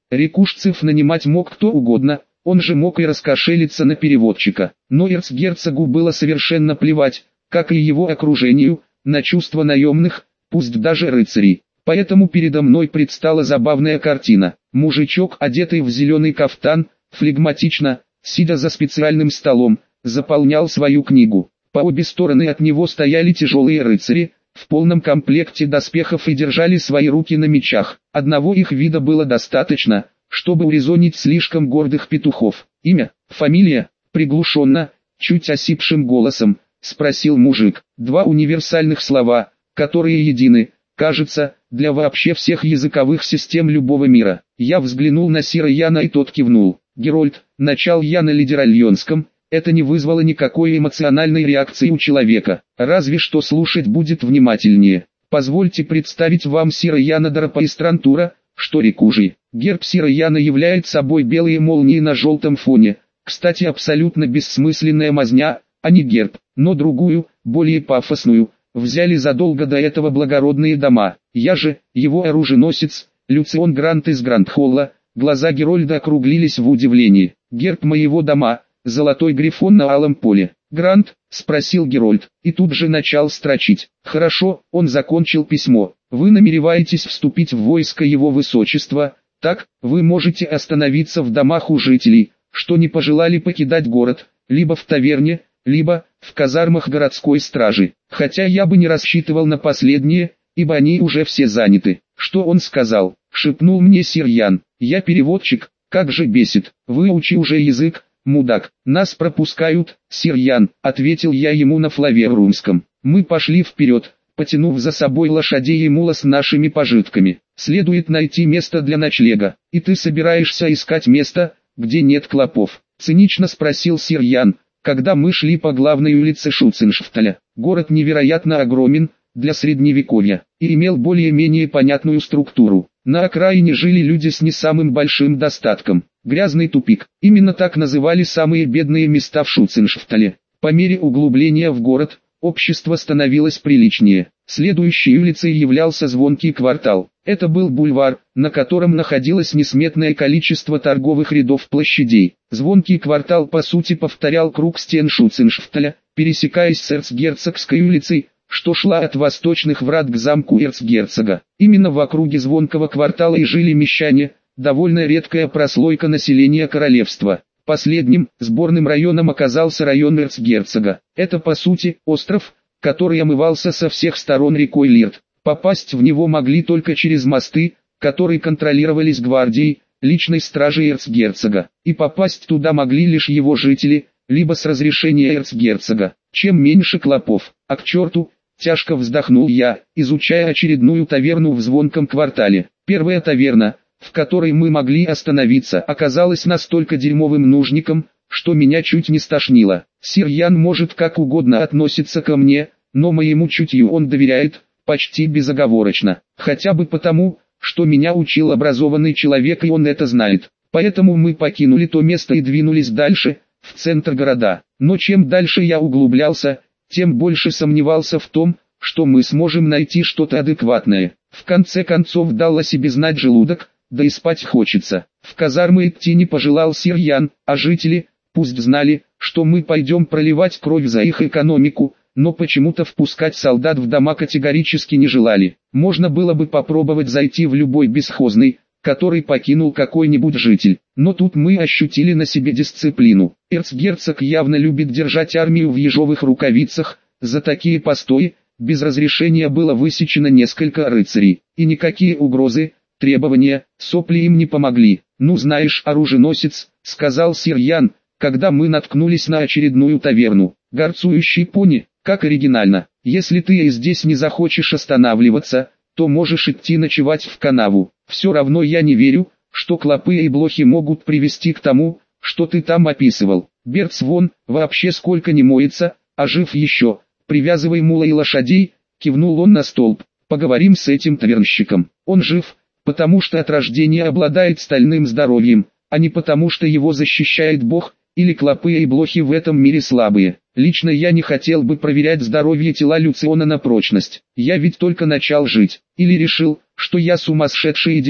Рекушцев нанимать мог кто угодно, он же мог и раскошелиться на переводчика. Но эрцгерцогу было совершенно плевать, как и его окружению, на чувства наемных, пусть даже рыцарей. Поэтому передо мной предстала забавная картина. Мужичок, одетый в зеленый кафтан, флегматично, сидя за специальным столом, заполнял свою книгу. По обе стороны от него стояли тяжелые рыцари, в полном комплекте доспехов и держали свои руки на мечах. Одного их вида было достаточно, чтобы урезонить слишком гордых петухов. Имя, фамилия, приглушенно, чуть осипшим голосом, спросил мужик. Два универсальных слова, которые едины, кажется, для вообще всех языковых систем любого мира. Я взглянул на Сира Яна и тот кивнул. Герольд, начал я на лидеральонском, это не вызвало никакой эмоциональной реакции у человека, разве что слушать будет внимательнее. Позвольте представить вам Сира Яна Дарапаистрантура, что рекужий. Герб Сира Яна является собой белые молнии на желтом фоне, кстати абсолютно бессмысленная мазня, а не герб, но другую, более пафосную, взяли задолго до этого благородные дома. Я же, его оруженосец, Люцион Грант из Грандхолла. Глаза Герольда округлились в удивлении. Герб моего дома, золотой грифон на алом поле. Грант, спросил Герольд, и тут же начал строчить. Хорошо, он закончил письмо. Вы намереваетесь вступить в войско его высочества, так, вы можете остановиться в домах у жителей, что не пожелали покидать город, либо в таверне, либо в казармах городской стражи. Хотя я бы не рассчитывал на последнее, ибо они уже все заняты. Что он сказал? Шепнул мне Сир Ян. Я переводчик, как же бесит. Выучи уже язык, мудак. Нас пропускают, Сир Ян, ответил я ему на флаверумском. Мы пошли вперед, потянув за собой лошадей и мула с нашими пожитками. Следует найти место для ночлега. И ты собираешься искать место, где нет клопов? Цинично спросил Сир Ян, когда мы шли по главной улице Шуценшфталя. Город невероятно огромен для средневековья и имел более-менее понятную структуру. На окраине жили люди с не самым большим достатком. Грязный тупик. Именно так называли самые бедные места в Шуценшфтале. По мере углубления в город, общество становилось приличнее. Следующей улицей являлся Звонкий квартал. Это был бульвар, на котором находилось несметное количество торговых рядов площадей. Звонкий квартал по сути повторял круг стен Шуценшфталя, пересекаясь с Эрцгерцогской улицей, что шла от восточных врат к замку эрцгерцога. Именно в округе Звонкого квартала и жили мещане, довольно редкая прослойка населения королевства. Последним, сборным районом оказался район эрцгерцога. Это по сути, остров, который омывался со всех сторон рекой Лирт. Попасть в него могли только через мосты, которые контролировались гвардией, личной стражей эрцгерцога. И попасть туда могли лишь его жители, либо с разрешения эрцгерцога. Чем меньше клопов, а к черту, тяжко вздохнул я, изучая очередную таверну в Звонком квартале. Первая таверна, в которой мы могли остановиться, оказалась настолько дерьмовым нужником, что меня чуть не стошнило. Сир Ян может как угодно относиться ко мне, но моему чутью он доверяет, почти безоговорочно. Хотя бы потому, что меня учил образованный человек и он это знает. Поэтому мы покинули то место и двинулись дальше, в центр города. Но чем дальше я углублялся, тем больше сомневался в том, что мы сможем найти что-то адекватное. В конце концов дал о себе знать желудок, да и спать хочется. В казармы идти не пожелал Сир Ян, а жители, пусть знали, что мы пойдем проливать кровь за их экономику, но почему-то впускать солдат в дома категорически не желали. Можно было бы попробовать зайти в любой бесхозный, который покинул какой-нибудь житель. Но тут мы ощутили на себе дисциплину. Эрцгерцог явно любит держать армию в ежовых рукавицах, за такие постои, без разрешения было высечено несколько рыцарей. И никакие угрозы, требования, сопли им не помогли. «Ну знаешь, оруженосец», — сказал Сир Ян, когда мы наткнулись на очередную таверну. «Горцующий пони, как оригинально. Если ты и здесь не захочешь останавливаться, то можешь идти ночевать в канаву. Все равно я не верю, что клопы и блохи могут привести к тому, что ты там описывал. Берц вон, вообще сколько не моется, а жив еще. Привязывай мула и лошадей», — кивнул он на столб. «Поговорим с этим тавернщиком. Он жив, потому что от рождения обладает стальным здоровьем, а не потому что его защищает Бог, или клопы и блохи в этом мире слабые. Лично я не хотел бы проверять здоровье тела Люциона на прочность. Я ведь только начал жить. Или решил, что я сумасшедший идиот,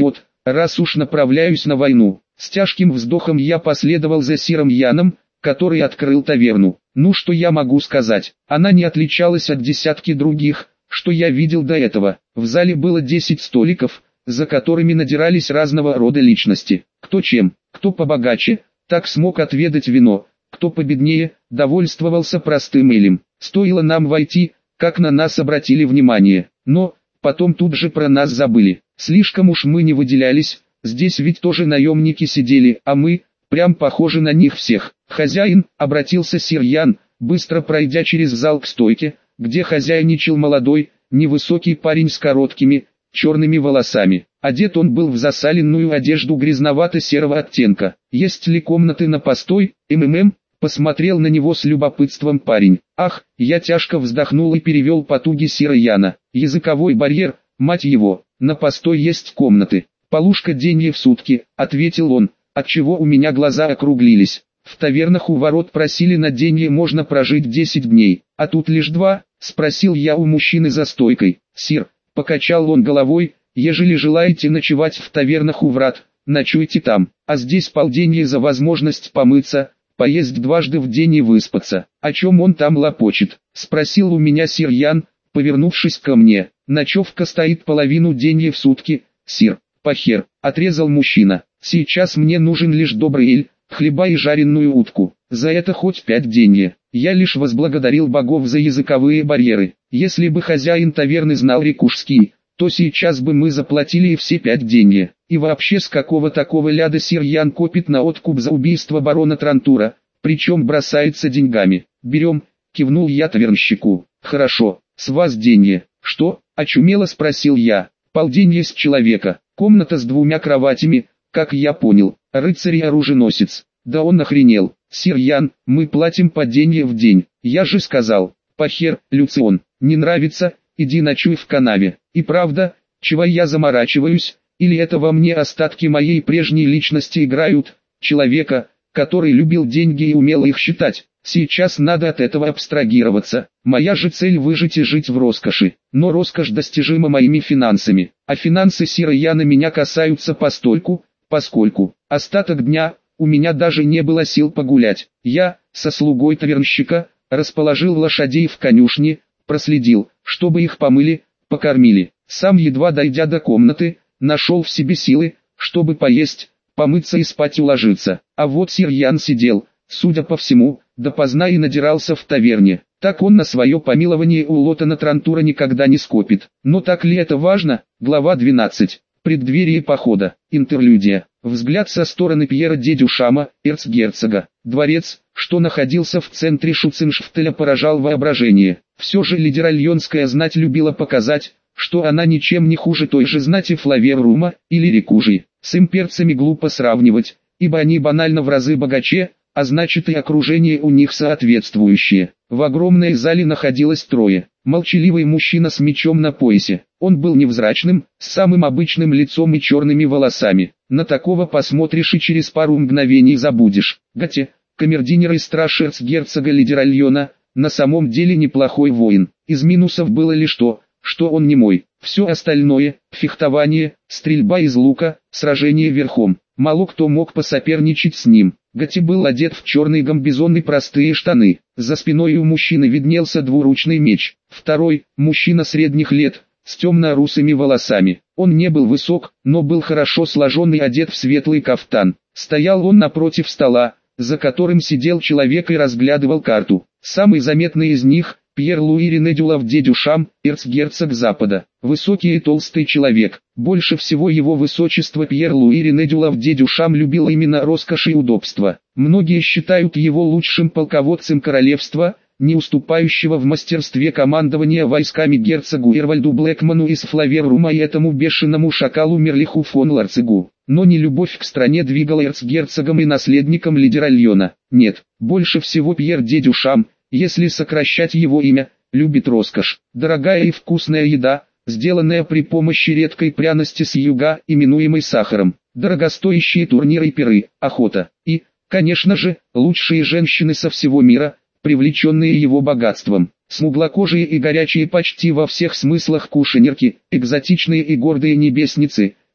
раз уж направляюсь на войну. С тяжким вздохом я последовал за сиром Яном, который открыл таверну. Ну что я могу сказать, она не отличалась от десятки других, что я видел до этого. В зале было десять столиков, за которыми надирались разного рода личности. Кто чем, кто побогаче, так смог отведать вино, кто победнее, довольствовался простым элем. Стоило нам войти, как на нас обратили внимание, но потом тут же про нас забыли. Слишком уж мы не выделялись, здесь ведь тоже наемники сидели, а мы, прям похожи на них всех. Хозяин, обратился сир Ян, быстро пройдя через зал к стойке, где хозяйничал молодой, невысокий парень с короткими, черными волосами. Одет он был в засаленную одежду грязновато-серого оттенка. «Есть ли комнаты на постой, МММ?» Посмотрел на него с любопытством парень. «Ах!» Я тяжко вздохнул и перевел потуги сира Яна. «Языковой барьер, мать его, на постой есть комнаты. Полушка деньги в сутки», ответил он, отчего у меня глаза округлились. В тавернах у ворот просили на деньги можно прожить десять дней, а тут лишь два, спросил я у мужчины за стойкой. «Сир», покачал он головой, «ежели желаете ночевать в тавернах у врат, ночуйте там, а здесь полденья за возможность помыться, поесть дважды в день и выспаться». «О чем он там лопочет?» спросил у меня сир Ян, повернувшись ко мне. «Ночевка стоит половину деньги в сутки, сир». «Похер», отрезал мужчина, «сейчас мне нужен лишь добрый эль, хлеба и жареную утку, за это хоть пять деньги». Я лишь возблагодарил богов за языковые барьеры. Если бы хозяин таверны знал рекушский, то сейчас бы мы заплатили и все пять деньги. И вообще с какого такого ляда сир Ян копит на откуп за убийство барона Трантура, причем бросается деньгами. «Берем», кивнул я тавернщику. «Хорошо, с вас деньги». «Что?» – очумело спросил я. «Полденья с человека, комната с двумя кроватями, как я понял, рыцарь и оруженосец». «Да он охренел, сир Ян, мы платим по деньги в день». «Я же сказал». «Похер, Люцион, не нравится, иди ночуй в канаве». «И правда, чего я заморачиваюсь, или это во мне остатки моей прежней личности играют, человека, который любил деньги и умел их считать. Сейчас надо от этого абстрагироваться. Моя же цель выжить и жить в роскоши, но роскошь достижима моими финансами, а финансы сира Яна меня касаются постольку, поскольку остаток дня у меня даже не было сил погулять. Я, со слугой тавернщика, расположил лошадей в конюшне, проследил, чтобы их помыли, покормили. Сам, едва дойдя до комнаты, нашел в себе силы, чтобы поесть, помыться и спать уложиться. А вот сир Ян сидел, судя по всему, допоздна и надирался в таверне. Так он на свое помилование у Лотана Трантура никогда не скопит. Но так ли это важно? Глава двенадцать. Преддверие похода. Интерлюдия. Взгляд со стороны Пьера де Дюшама, эрцгерцога. Дворец, что находился в центре Шуценшфтеля, поражал воображение. Все же лидеральонская знать любила показать, что она ничем не хуже той же знати Флаверрума или Рекужи. С имперцами глупо сравнивать, ибо они банально в разы богаче, а значит и окружение у них соответствующее. В огромной зале находилось трое. Молчаливый мужчина с мечом на поясе. Он был невзрачным, с самым обычным лицом и черными волосами. На такого посмотришь и через пару мгновений забудешь. Гате, камердинер и страж эрцгерцога Лидеральона, на самом деле неплохой воин. Из минусов было лишь то, что он не мой. Все остальное – фехтование, стрельба из лука, сражение верхом. Мало кто мог посоперничать с ним. Гати был одет в черный гамбизон и простые штаны. За спиной у мужчины виднелся двуручный меч. Второй – мужчина средних лет, с темно-русыми волосами. Он не был высок, но был хорошо сложен и одет в светлый кафтан. Стоял он напротив стола, за которым сидел человек и разглядывал карту. Самый заметный из них – Пьер-Луи Рене де Дюшам, эрцгерцог Запада. Высокий и толстый человек. Больше всего его высочество Пьер-Луи Рене де Дюшам любил именно роскошь и удобство. Многие считают его лучшим полководцем королевства, не уступающего в мастерстве командования войсками герцогу Эрвальду Блэкману из Флаверрума и этому бешеному шакалу Мерлиху фон Ларцигу. Но не любовь к стране двигала эрцгерцогом и наследником Лидеральона. Нет, больше всего Пьер де Дюшам, если сокращать его имя, любит роскошь. Дорогая и вкусная еда, сделанная при помощи редкой пряности с юга, именуемой сахаром. Дорогостоящие турниры и пиры, охота. И, конечно же, лучшие женщины со всего мира, привлеченные его богатством. Смуглокожие и горячие почти во всех смыслах кушанерки, экзотичные и гордые небесницы,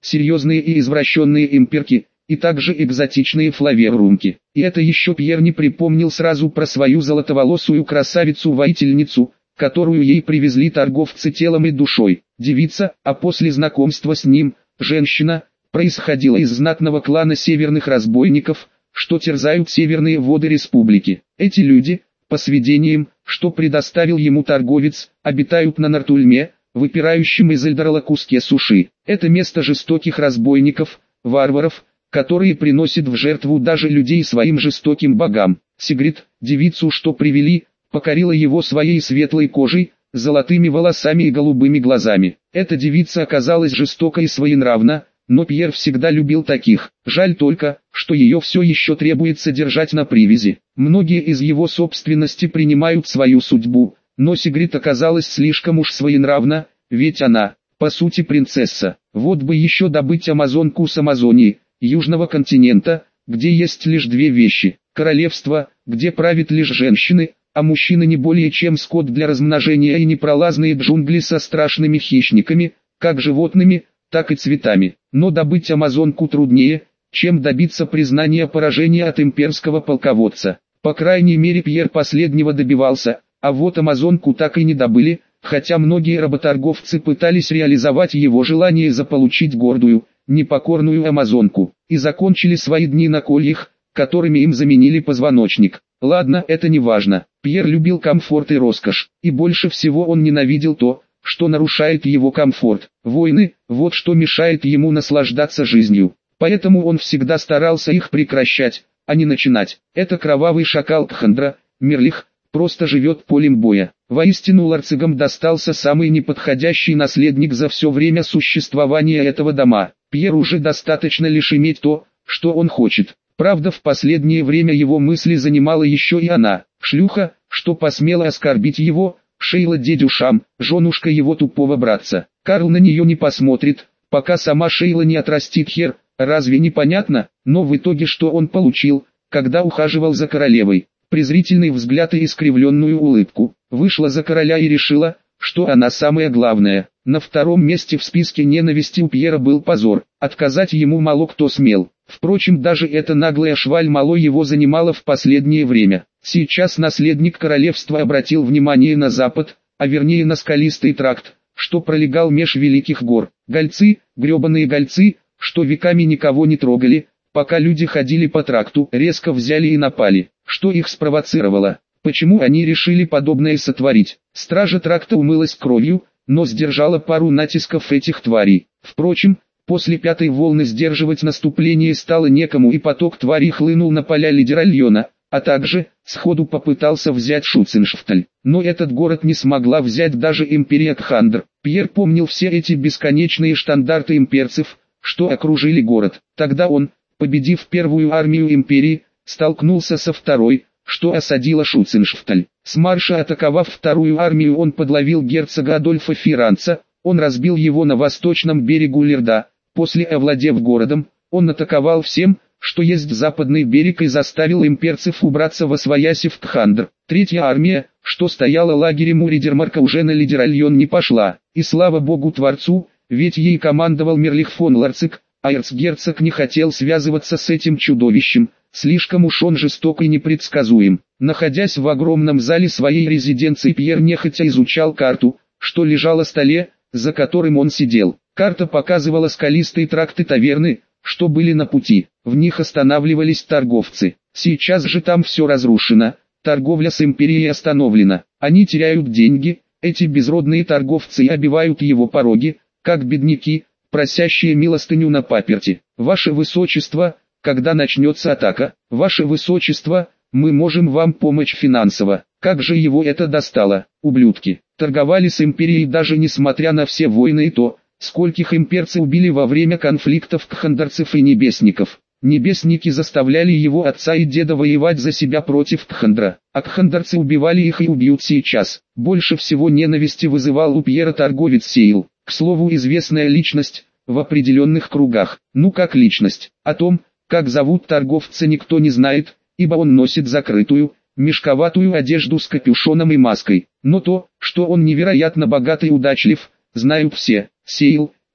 серьезные и извращенные имперки, и также экзотичные флаверумки. И это еще Пьер не припомнил сразу про свою золотоволосую красавицу-воительницу, которую ей привезли торговцы телом и душой. Девица, а после знакомства с ним, женщина, происходила из знатного клана северных разбойников, что терзают северные воды республики. Эти люди, по сведениям, что предоставил ему торговец, обитают на Нартульме, выпирающем из Эльдорала куске суши. Это место жестоких разбойников, варваров, которые приносят в жертву даже людей своим жестоким богам. Сигрид, девицу, что привели, покорила его своей светлой кожей, золотыми волосами и голубыми глазами. Эта девица оказалась жестока и своенравна, но Пьер всегда любил таких. Жаль только, что ее все еще требуется держать на привязи. Многие из его собственности принимают свою судьбу, но Сигрид оказалась слишком уж своенравна, ведь она, по сути, принцесса. Вот бы еще добыть амазонку с Амазонии, южного континента, где есть лишь две вещи: королевство, где правят лишь женщины, а мужчины не более чем скот для размножения, и непролазные джунгли со страшными хищниками, как животными, так и цветами. Но добыть амазонку труднее, чем добиться признания поражения от имперского полководца. По крайней мере, Пьер последнего добивался, а вот амазонку так и не добыли, хотя многие работорговцы пытались реализовать его желание заполучить гордую, непокорную амазонку, и закончили свои дни на кольях, которыми им заменили позвоночник. Ладно, это не важно. Пьер любил комфорт и роскошь, и больше всего он ненавидел то, что нарушает его комфорт. Войны, вот что мешает ему наслаждаться жизнью. Поэтому он всегда старался их прекращать, а не начинать. Это кровавый шакал Кхандра, Мерлих, просто живет полем боя. Воистину ларцигам достался самый неподходящий наследник за все время существования этого дома. Пьеру уже достаточно лишь иметь то, что он хочет. Правда, в последнее время его мысли занимала еще и она, шлюха, что посмела оскорбить его, Шейла Дедюшам, женушка его тупого братца. Карл на нее не посмотрит, пока сама Шейла не отрастит хер, разве не понятно? Но в итоге что он получил, когда ухаживал за королевой? Презрительный взгляд и искривленную улыбку. Вышла за короля и решила, что она самая главная. На втором месте в списке ненависти у Пьера был позор. Отказать ему мало кто смел. Впрочем, даже эта наглая шваль мало его занимала в последнее время. Сейчас наследник королевства обратил внимание на запад, а вернее на скалистый тракт, что пролегал меж великих гор. Гольцы, гребаные гольцы, что веками никого не трогали, пока люди ходили по тракту, резко взяли и напали. Что их спровоцировало? Почему они решили подобное сотворить? Стража тракта умылась кровью, но сдержала пару натисков этих тварей. Впрочем, после пятой волны сдерживать наступление стало некому, и поток тварей хлынул на поля Лидеральона, а также, сходу попытался взять Шуценшфталь. Но этот город не смогла взять даже империя Кхандр. Пьер помнил все эти бесконечные штандарты имперцев, что окружили город. Тогда он, победив первую армию империи, столкнулся со второй, что осадила Шуценшфталь. С марша атаковав вторую армию, он подловил герцога Адольфа Фиранца, он разбил его на восточном берегу Лерда. После, овладев городом, он атаковал всем, что есть западный берег, и заставил имперцев убраться восвояси в Кхандр. Третья армия, что стояла лагерем у Ридермарка, уже на Лидеральон не пошла. И слава богу Творцу, ведь ей командовал Мерлих фон Ларциг, а эрцгерцог не хотел связываться с этим чудовищем, слишком уж он жесток и непредсказуем. Находясь в огромном зале своей резиденции, Пьер нехотя изучал карту, что лежала на столе, за которым он сидел. Карта показывала скалистые тракты таверны, что были на пути. В них останавливались торговцы. Сейчас же там все разрушено, торговля с империей остановлена. Они теряют деньги, эти безродные торговцы, и обивают его пороги, как бедняки, просящие милостыню на паперти. Ваше Высочество, когда начнется атака? Ваше Высочество, мы можем вам помочь финансово. Как же его это достало, ублюдки. Торговали с империей даже несмотря на все войны и то, скольких имперцы убили во время конфликтов кхандарцев и небесников. Небесники заставляли его отца и деда воевать за себя против Кхандра, а кхандарцы убивали их и убьют сейчас. Больше всего ненависти вызывал у Пьера торговец Сейл. К слову, известная личность, в определенных кругах. Ну как личность? О том, как зовут торговца, никто не знает, ибо он носит закрытую, мешковатую одежду с капюшоном и маской. Но то, что он невероятно богат и удачлив, знают все. Сейл,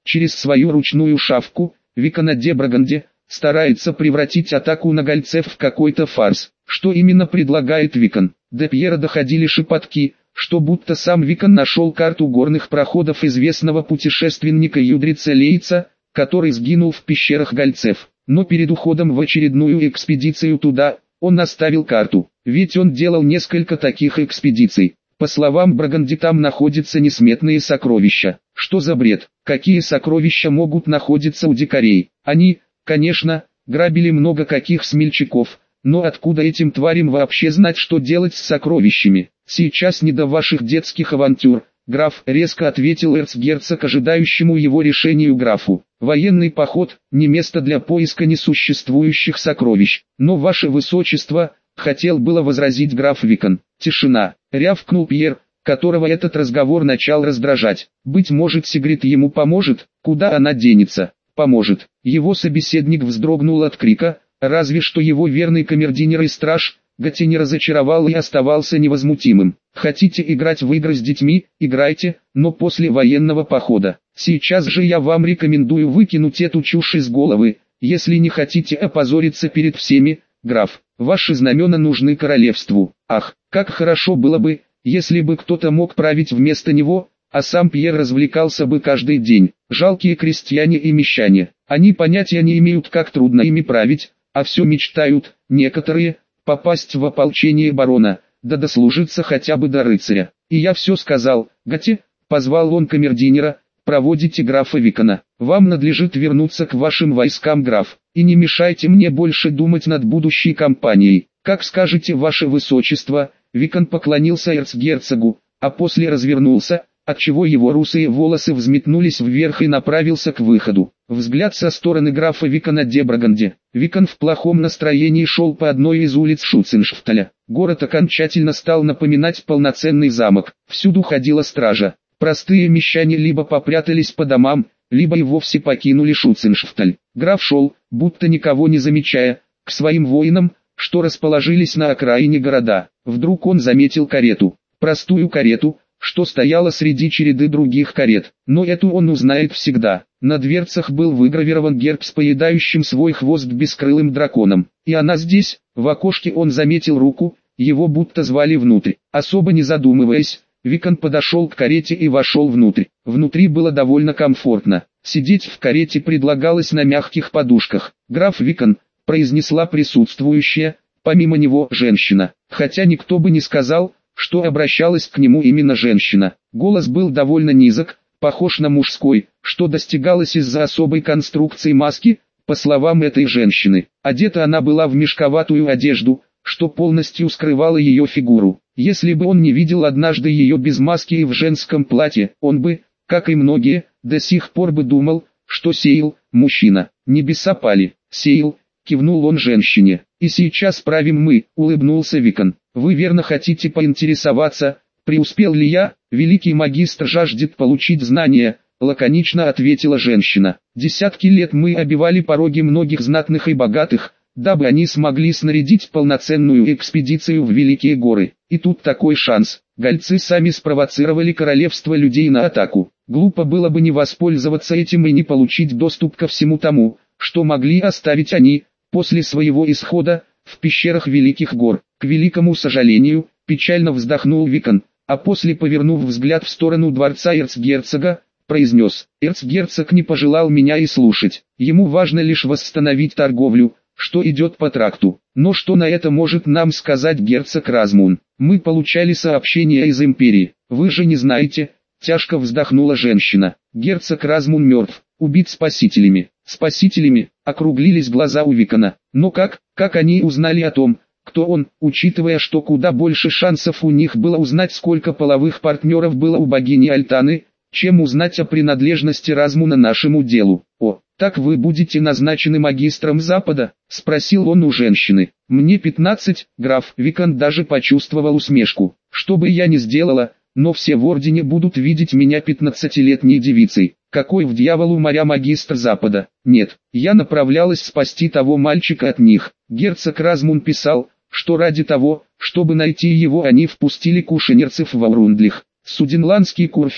Через свою ручную шавку, Викона де Браганде, старается превратить атаку на гальцев в какой-то фарс. Что именно предлагает Викон? До Пьера доходили шепотки, что будто сам Викон нашел карту горных проходов известного путешественника Юдрица Лейца, который сгинул в пещерах гальцев. Но перед уходом в очередную экспедицию туда, он оставил карту, ведь он делал несколько таких экспедиций. По словам Браганди, там находятся несметные сокровища. Что за бред? Какие сокровища могут находиться у дикарей? Они, конечно, грабили много каких смельчаков, но откуда этим тварям вообще знать, что делать с сокровищами? Сейчас не до ваших детских авантюр, граф, резко ответил эрцгерцог ожидающему его решению графу. Военный поход – не место для поиска несуществующих сокровищ. Но ваше высочество, хотел было возразить граф Викон. Тишина, рявкнул Пьер, которого этот разговор начал раздражать. Быть может, Сигрид ему поможет? Куда она денется? Поможет. Его собеседник вздрогнул от крика, разве что его верный камердинер и страж Гати не разочаровал и оставался невозмутимым. Хотите играть в игры с детьми, играйте, но после военного похода. Сейчас же я вам рекомендую выкинуть эту чушь из головы, если не хотите опозориться перед всеми, граф. Ваши знамена нужны королевству. Ах, как хорошо было бы, если бы кто-то мог править вместо него, а сам Пьер развлекался бы каждый день. Жалкие крестьяне и мещане, они понятия не имеют, как трудно ими править, а все мечтают, некоторые, попасть в ополчение барона, да дослужиться хотя бы до рыцаря. И я все сказал. Гати, позвал он камердинера, проводите графа Викона. Вам надлежит вернуться к вашим войскам, граф, и не мешайте мне больше думать над будущей кампанией. Как скажете, ваше высочество. Викон поклонился эрцгерцогу, а после развернулся, отчего его русые волосы взметнулись вверх и направился к выходу. Взгляд со стороны графа Викона де Браганде. Викон в плохом настроении шел по одной из улиц Шуценшфталя. Город окончательно стал напоминать полноценный замок. Всюду ходила стража. Простые мещане либо попрятались по домам, либо и вовсе покинули Шуценшфталь. Граф шел, будто никого не замечая, к своим воинам, что расположились на окраине города. Вдруг он заметил карету. Простую карету, что стояла среди череды других карет, но эту он узнает всегда. На дверцах был выгравирован герб с поедающим свой хвост бескрылым драконом. И она здесь. В окошке он заметил руку, его будто звали внутрь. Особо не задумываясь, Викон подошел к карете и вошел внутрь. Внутри было довольно комфортно. Сидеть в карете предлагалось на мягких подушках. «Граф Викон», произнесла присутствующая, помимо него женщина, хотя никто бы не сказал, что обращалась к нему именно женщина. Голос был довольно низок, похож на мужской, что достигалось из-за особой конструкции маски, по словам этой женщины. Одета она была в мешковатую одежду, что полностью скрывало ее фигуру. Если бы он не видел однажды ее без маски и в женском платье, он бы, как и многие, до сих пор бы думал, что Сейл – мужчина. Небеса пали. Сейл, кивнул он женщине. И сейчас правим мы, улыбнулся Викон. Вы верно хотите поинтересоваться, преуспел ли я? Великий магистр жаждет получить знания, лаконично ответила женщина. Десятки лет мы обивали пороги многих знатных и богатых, дабы они смогли снарядить полноценную экспедицию в Великие горы. И тут такой шанс. Гальцы сами спровоцировали королевство людей на атаку. Глупо было бы не воспользоваться этим и не получить доступ ко всему тому, что могли оставить они, после своего исхода, в пещерах Великих гор. К великому сожалению, печально вздохнул Викон, а после, повернув взгляд в сторону дворца эрцгерцога, произнес: «Эрцгерцог не пожелал меня и слушать. Ему важно лишь восстановить торговлю, что идет по тракту. Но что на это может нам сказать герцог Размун? Мы получали сообщения из Империи. Вы же не знаете?» Тяжко вздохнула женщина. «Герцог Размун мертв, убит спасителями». «Спасителями?» — округлились глаза у Викона. «Но как, как они узнали о том, кто он, учитывая, что куда больше шансов у них было узнать, сколько половых партнеров было у богини Альтаны, чем узнать о принадлежности Размуна нашему делу?» «О, так вы будете назначены магистром Запада?» — спросил он у женщины. «Мне пятнадцать, граф». Викон даже почувствовал усмешку. «Что бы я ни сделала, но все в Ордене будут видеть меня пятнадцатилетней девицей. Какой в дьяволу моря магистр Запада? Нет, я направлялась спасти того мальчика от них». Герцог Размун писал, что ради того, чтобы найти его, они впустили кушенерцев в Аурундлих. Суденландский курфюст,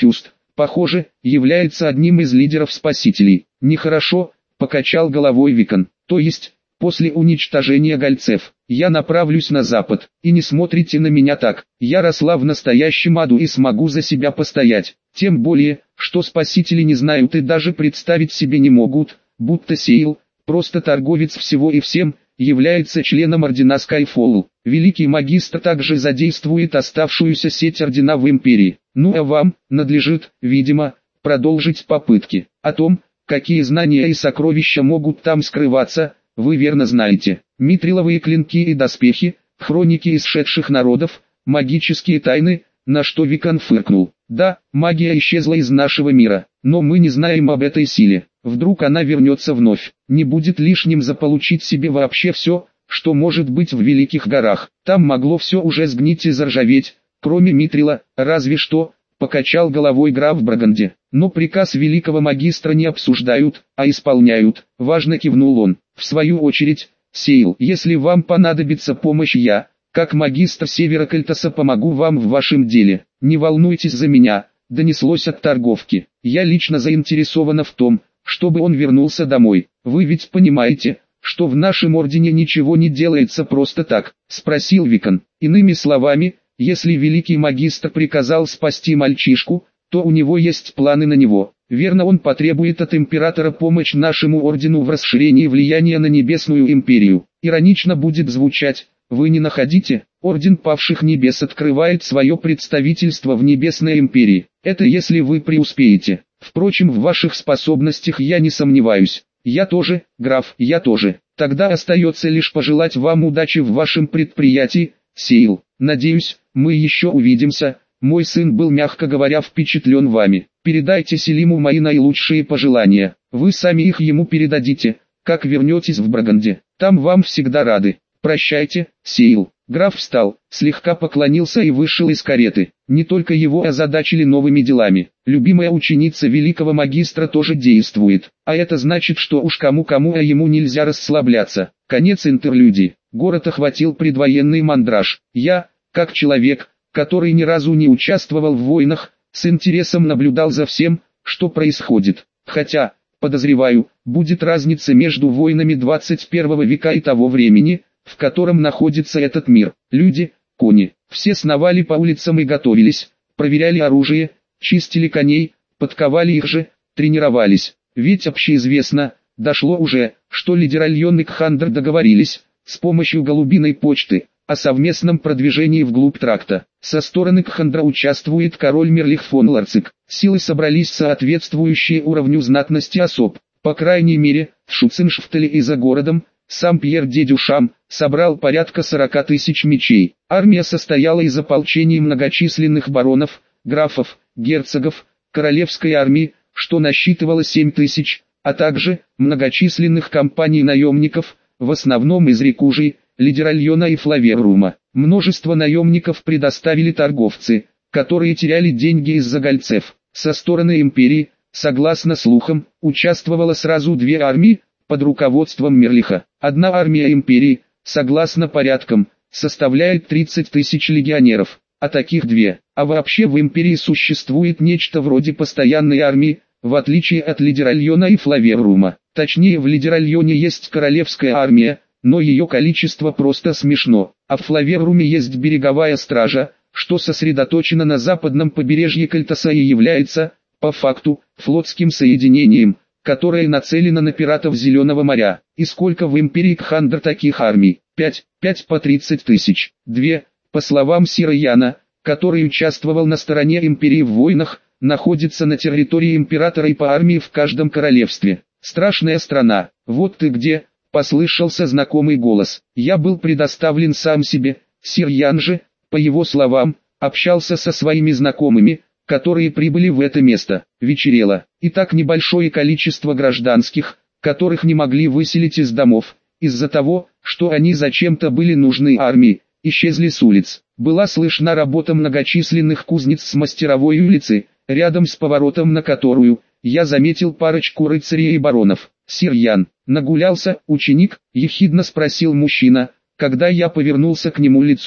похоже, является одним из лидеров спасителей. Нехорошо, покачал головой Викон. То есть, после уничтожения гальцев, я направлюсь на запад, и не смотрите на меня так. Я росла в настоящем аду и смогу за себя постоять. Тем более, что спасители не знают и даже представить себе не могут, будто Сейл, просто торговец всего и всем, является членом ордена Skyfall. Великий магистр также задействует оставшуюся сеть ордена в Империи. Ну а вам, надлежит, видимо, продолжить попытки. О том, какие знания и сокровища могут там скрываться, вы верно знаете. Митриловые клинки и доспехи, хроники исшедших народов, магические тайны, на что Викон фыркнул. Да, магия исчезла из нашего мира, но мы не знаем об этой силе. Вдруг она вернется вновь. Не будет лишним заполучить себе вообще все, что может быть в Великих горах. Там могло все уже сгнить и заржаветь, кроме Митрила, разве что, покачал головой граф Браганди. Но приказ великого магистра не обсуждают, а исполняют, важно кивнул он. В свою очередь, Сейл, если вам понадобится помощь, я, как магистр Севера Кальтаса, помогу вам в вашем деле. Не волнуйтесь за меня, донеслось от торговки. Я лично заинтересована в том, чтобы он вернулся домой. Вы ведь понимаете, что в нашем ордене ничего не делается просто так, спросил Викон. Иными словами, если великий магистр приказал спасти мальчишку, то у него есть планы на него. Верно, он потребует от императора помощь нашему ордену в расширении влияния на Небесную империю. Иронично будет звучать, вы не находите? Орден Павших Небес открывает свое представительство в Небесной империи. Это если вы преуспеете. Впрочем, в ваших способностях я не сомневаюсь. Я тоже, граф, я тоже. Тогда остается лишь пожелать вам удачи в вашем предприятии, Сейл. Надеюсь, мы еще увидимся. Мой сын был, мягко говоря, впечатлен вами. Передайте Селиму мои наилучшие пожелания. Вы сами их ему передадите, как вернетесь в Браганди. Там вам всегда рады. Прощайте, Сейл. Граф встал, слегка поклонился и вышел из кареты. Не только его озадачили новыми делами. Любимая ученица великого магистра тоже действует. А это значит, что уж кому-кому, а ему нельзя расслабляться. Конец интерлюдии. Город охватил предвоенный мандраж. Я, как человек, который ни разу не участвовал в войнах, с интересом наблюдал за всем, что происходит. Хотя, подозреваю, будет разница между войнами двадцать первого века и того времени, в котором находится этот мир. Люди, кони, все сновали по улицам и готовились, проверяли оружие, чистили коней, подковали их же, тренировались. Ведь общеизвестно, дошло уже, что лидеральон и Кхандр договорились, с помощью голубиной почты, о совместном продвижении вглубь тракта. Со стороны Кхандра участвует король Мерлих фон Ларцик. Силы собрались соответствующие уровню знатности особ. По крайней мере, в Шуценшфтеле и за городом, сам Пьер де Дюшам собрал порядка сорока тысяч мечей. Армия состояла из ополчений многочисленных баронов, графов, герцогов, королевской армии, что насчитывало семь тысяч, а также многочисленных компаний наемников, в основном из Рикужи, Лидеральона и Флаверрума. Множество наемников предоставили торговцы, которые теряли деньги из-за гальцев. Со стороны империи, согласно слухам, участвовало сразу две армии, под руководством Мерлиха. Одна армия империи, согласно порядкам, составляет тридцать тысяч легионеров, а таких две. А вообще в империи существует нечто вроде постоянной армии, в отличие от Лидеральона и Флаверрума. Точнее, в Лидеральоне есть королевская армия, но ее количество просто смешно, а в Флаверруме есть береговая стража, что сосредоточено на западном побережье Кальтаса и является, по факту, флотским соединением, которое нацелено на пиратов Зеленого моря. И сколько в империи Кхандр таких армий? Пять, пять по тридцать тысяч. Две, по словам Сира Яна, который участвовал на стороне империи в войнах, находится на территории императора и по армии в каждом королевстве. Страшная страна. Вот ты где. Послышался знакомый голос. Я был предоставлен сам себе. Сир Ян же, по его словам, общался со своими знакомыми, которые прибыли в это место. Вечерело. И так небольшое количество гражданских, которых не могли выселить из домов, из-за того, что они зачем-то были нужны армии, исчезли с улиц. Была слышна работа многочисленных кузнец с мастеровой улицы, рядом с поворотом на которую, я заметил парочку рыцарей и баронов. Сир Ян, нагулялся, ученик, ехидно спросил мужчина, когда я повернулся к нему лицом.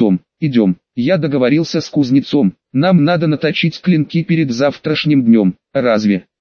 идем. Я договорился с кузнецом. Нам надо наточить клинки перед завтрашним днем. Разве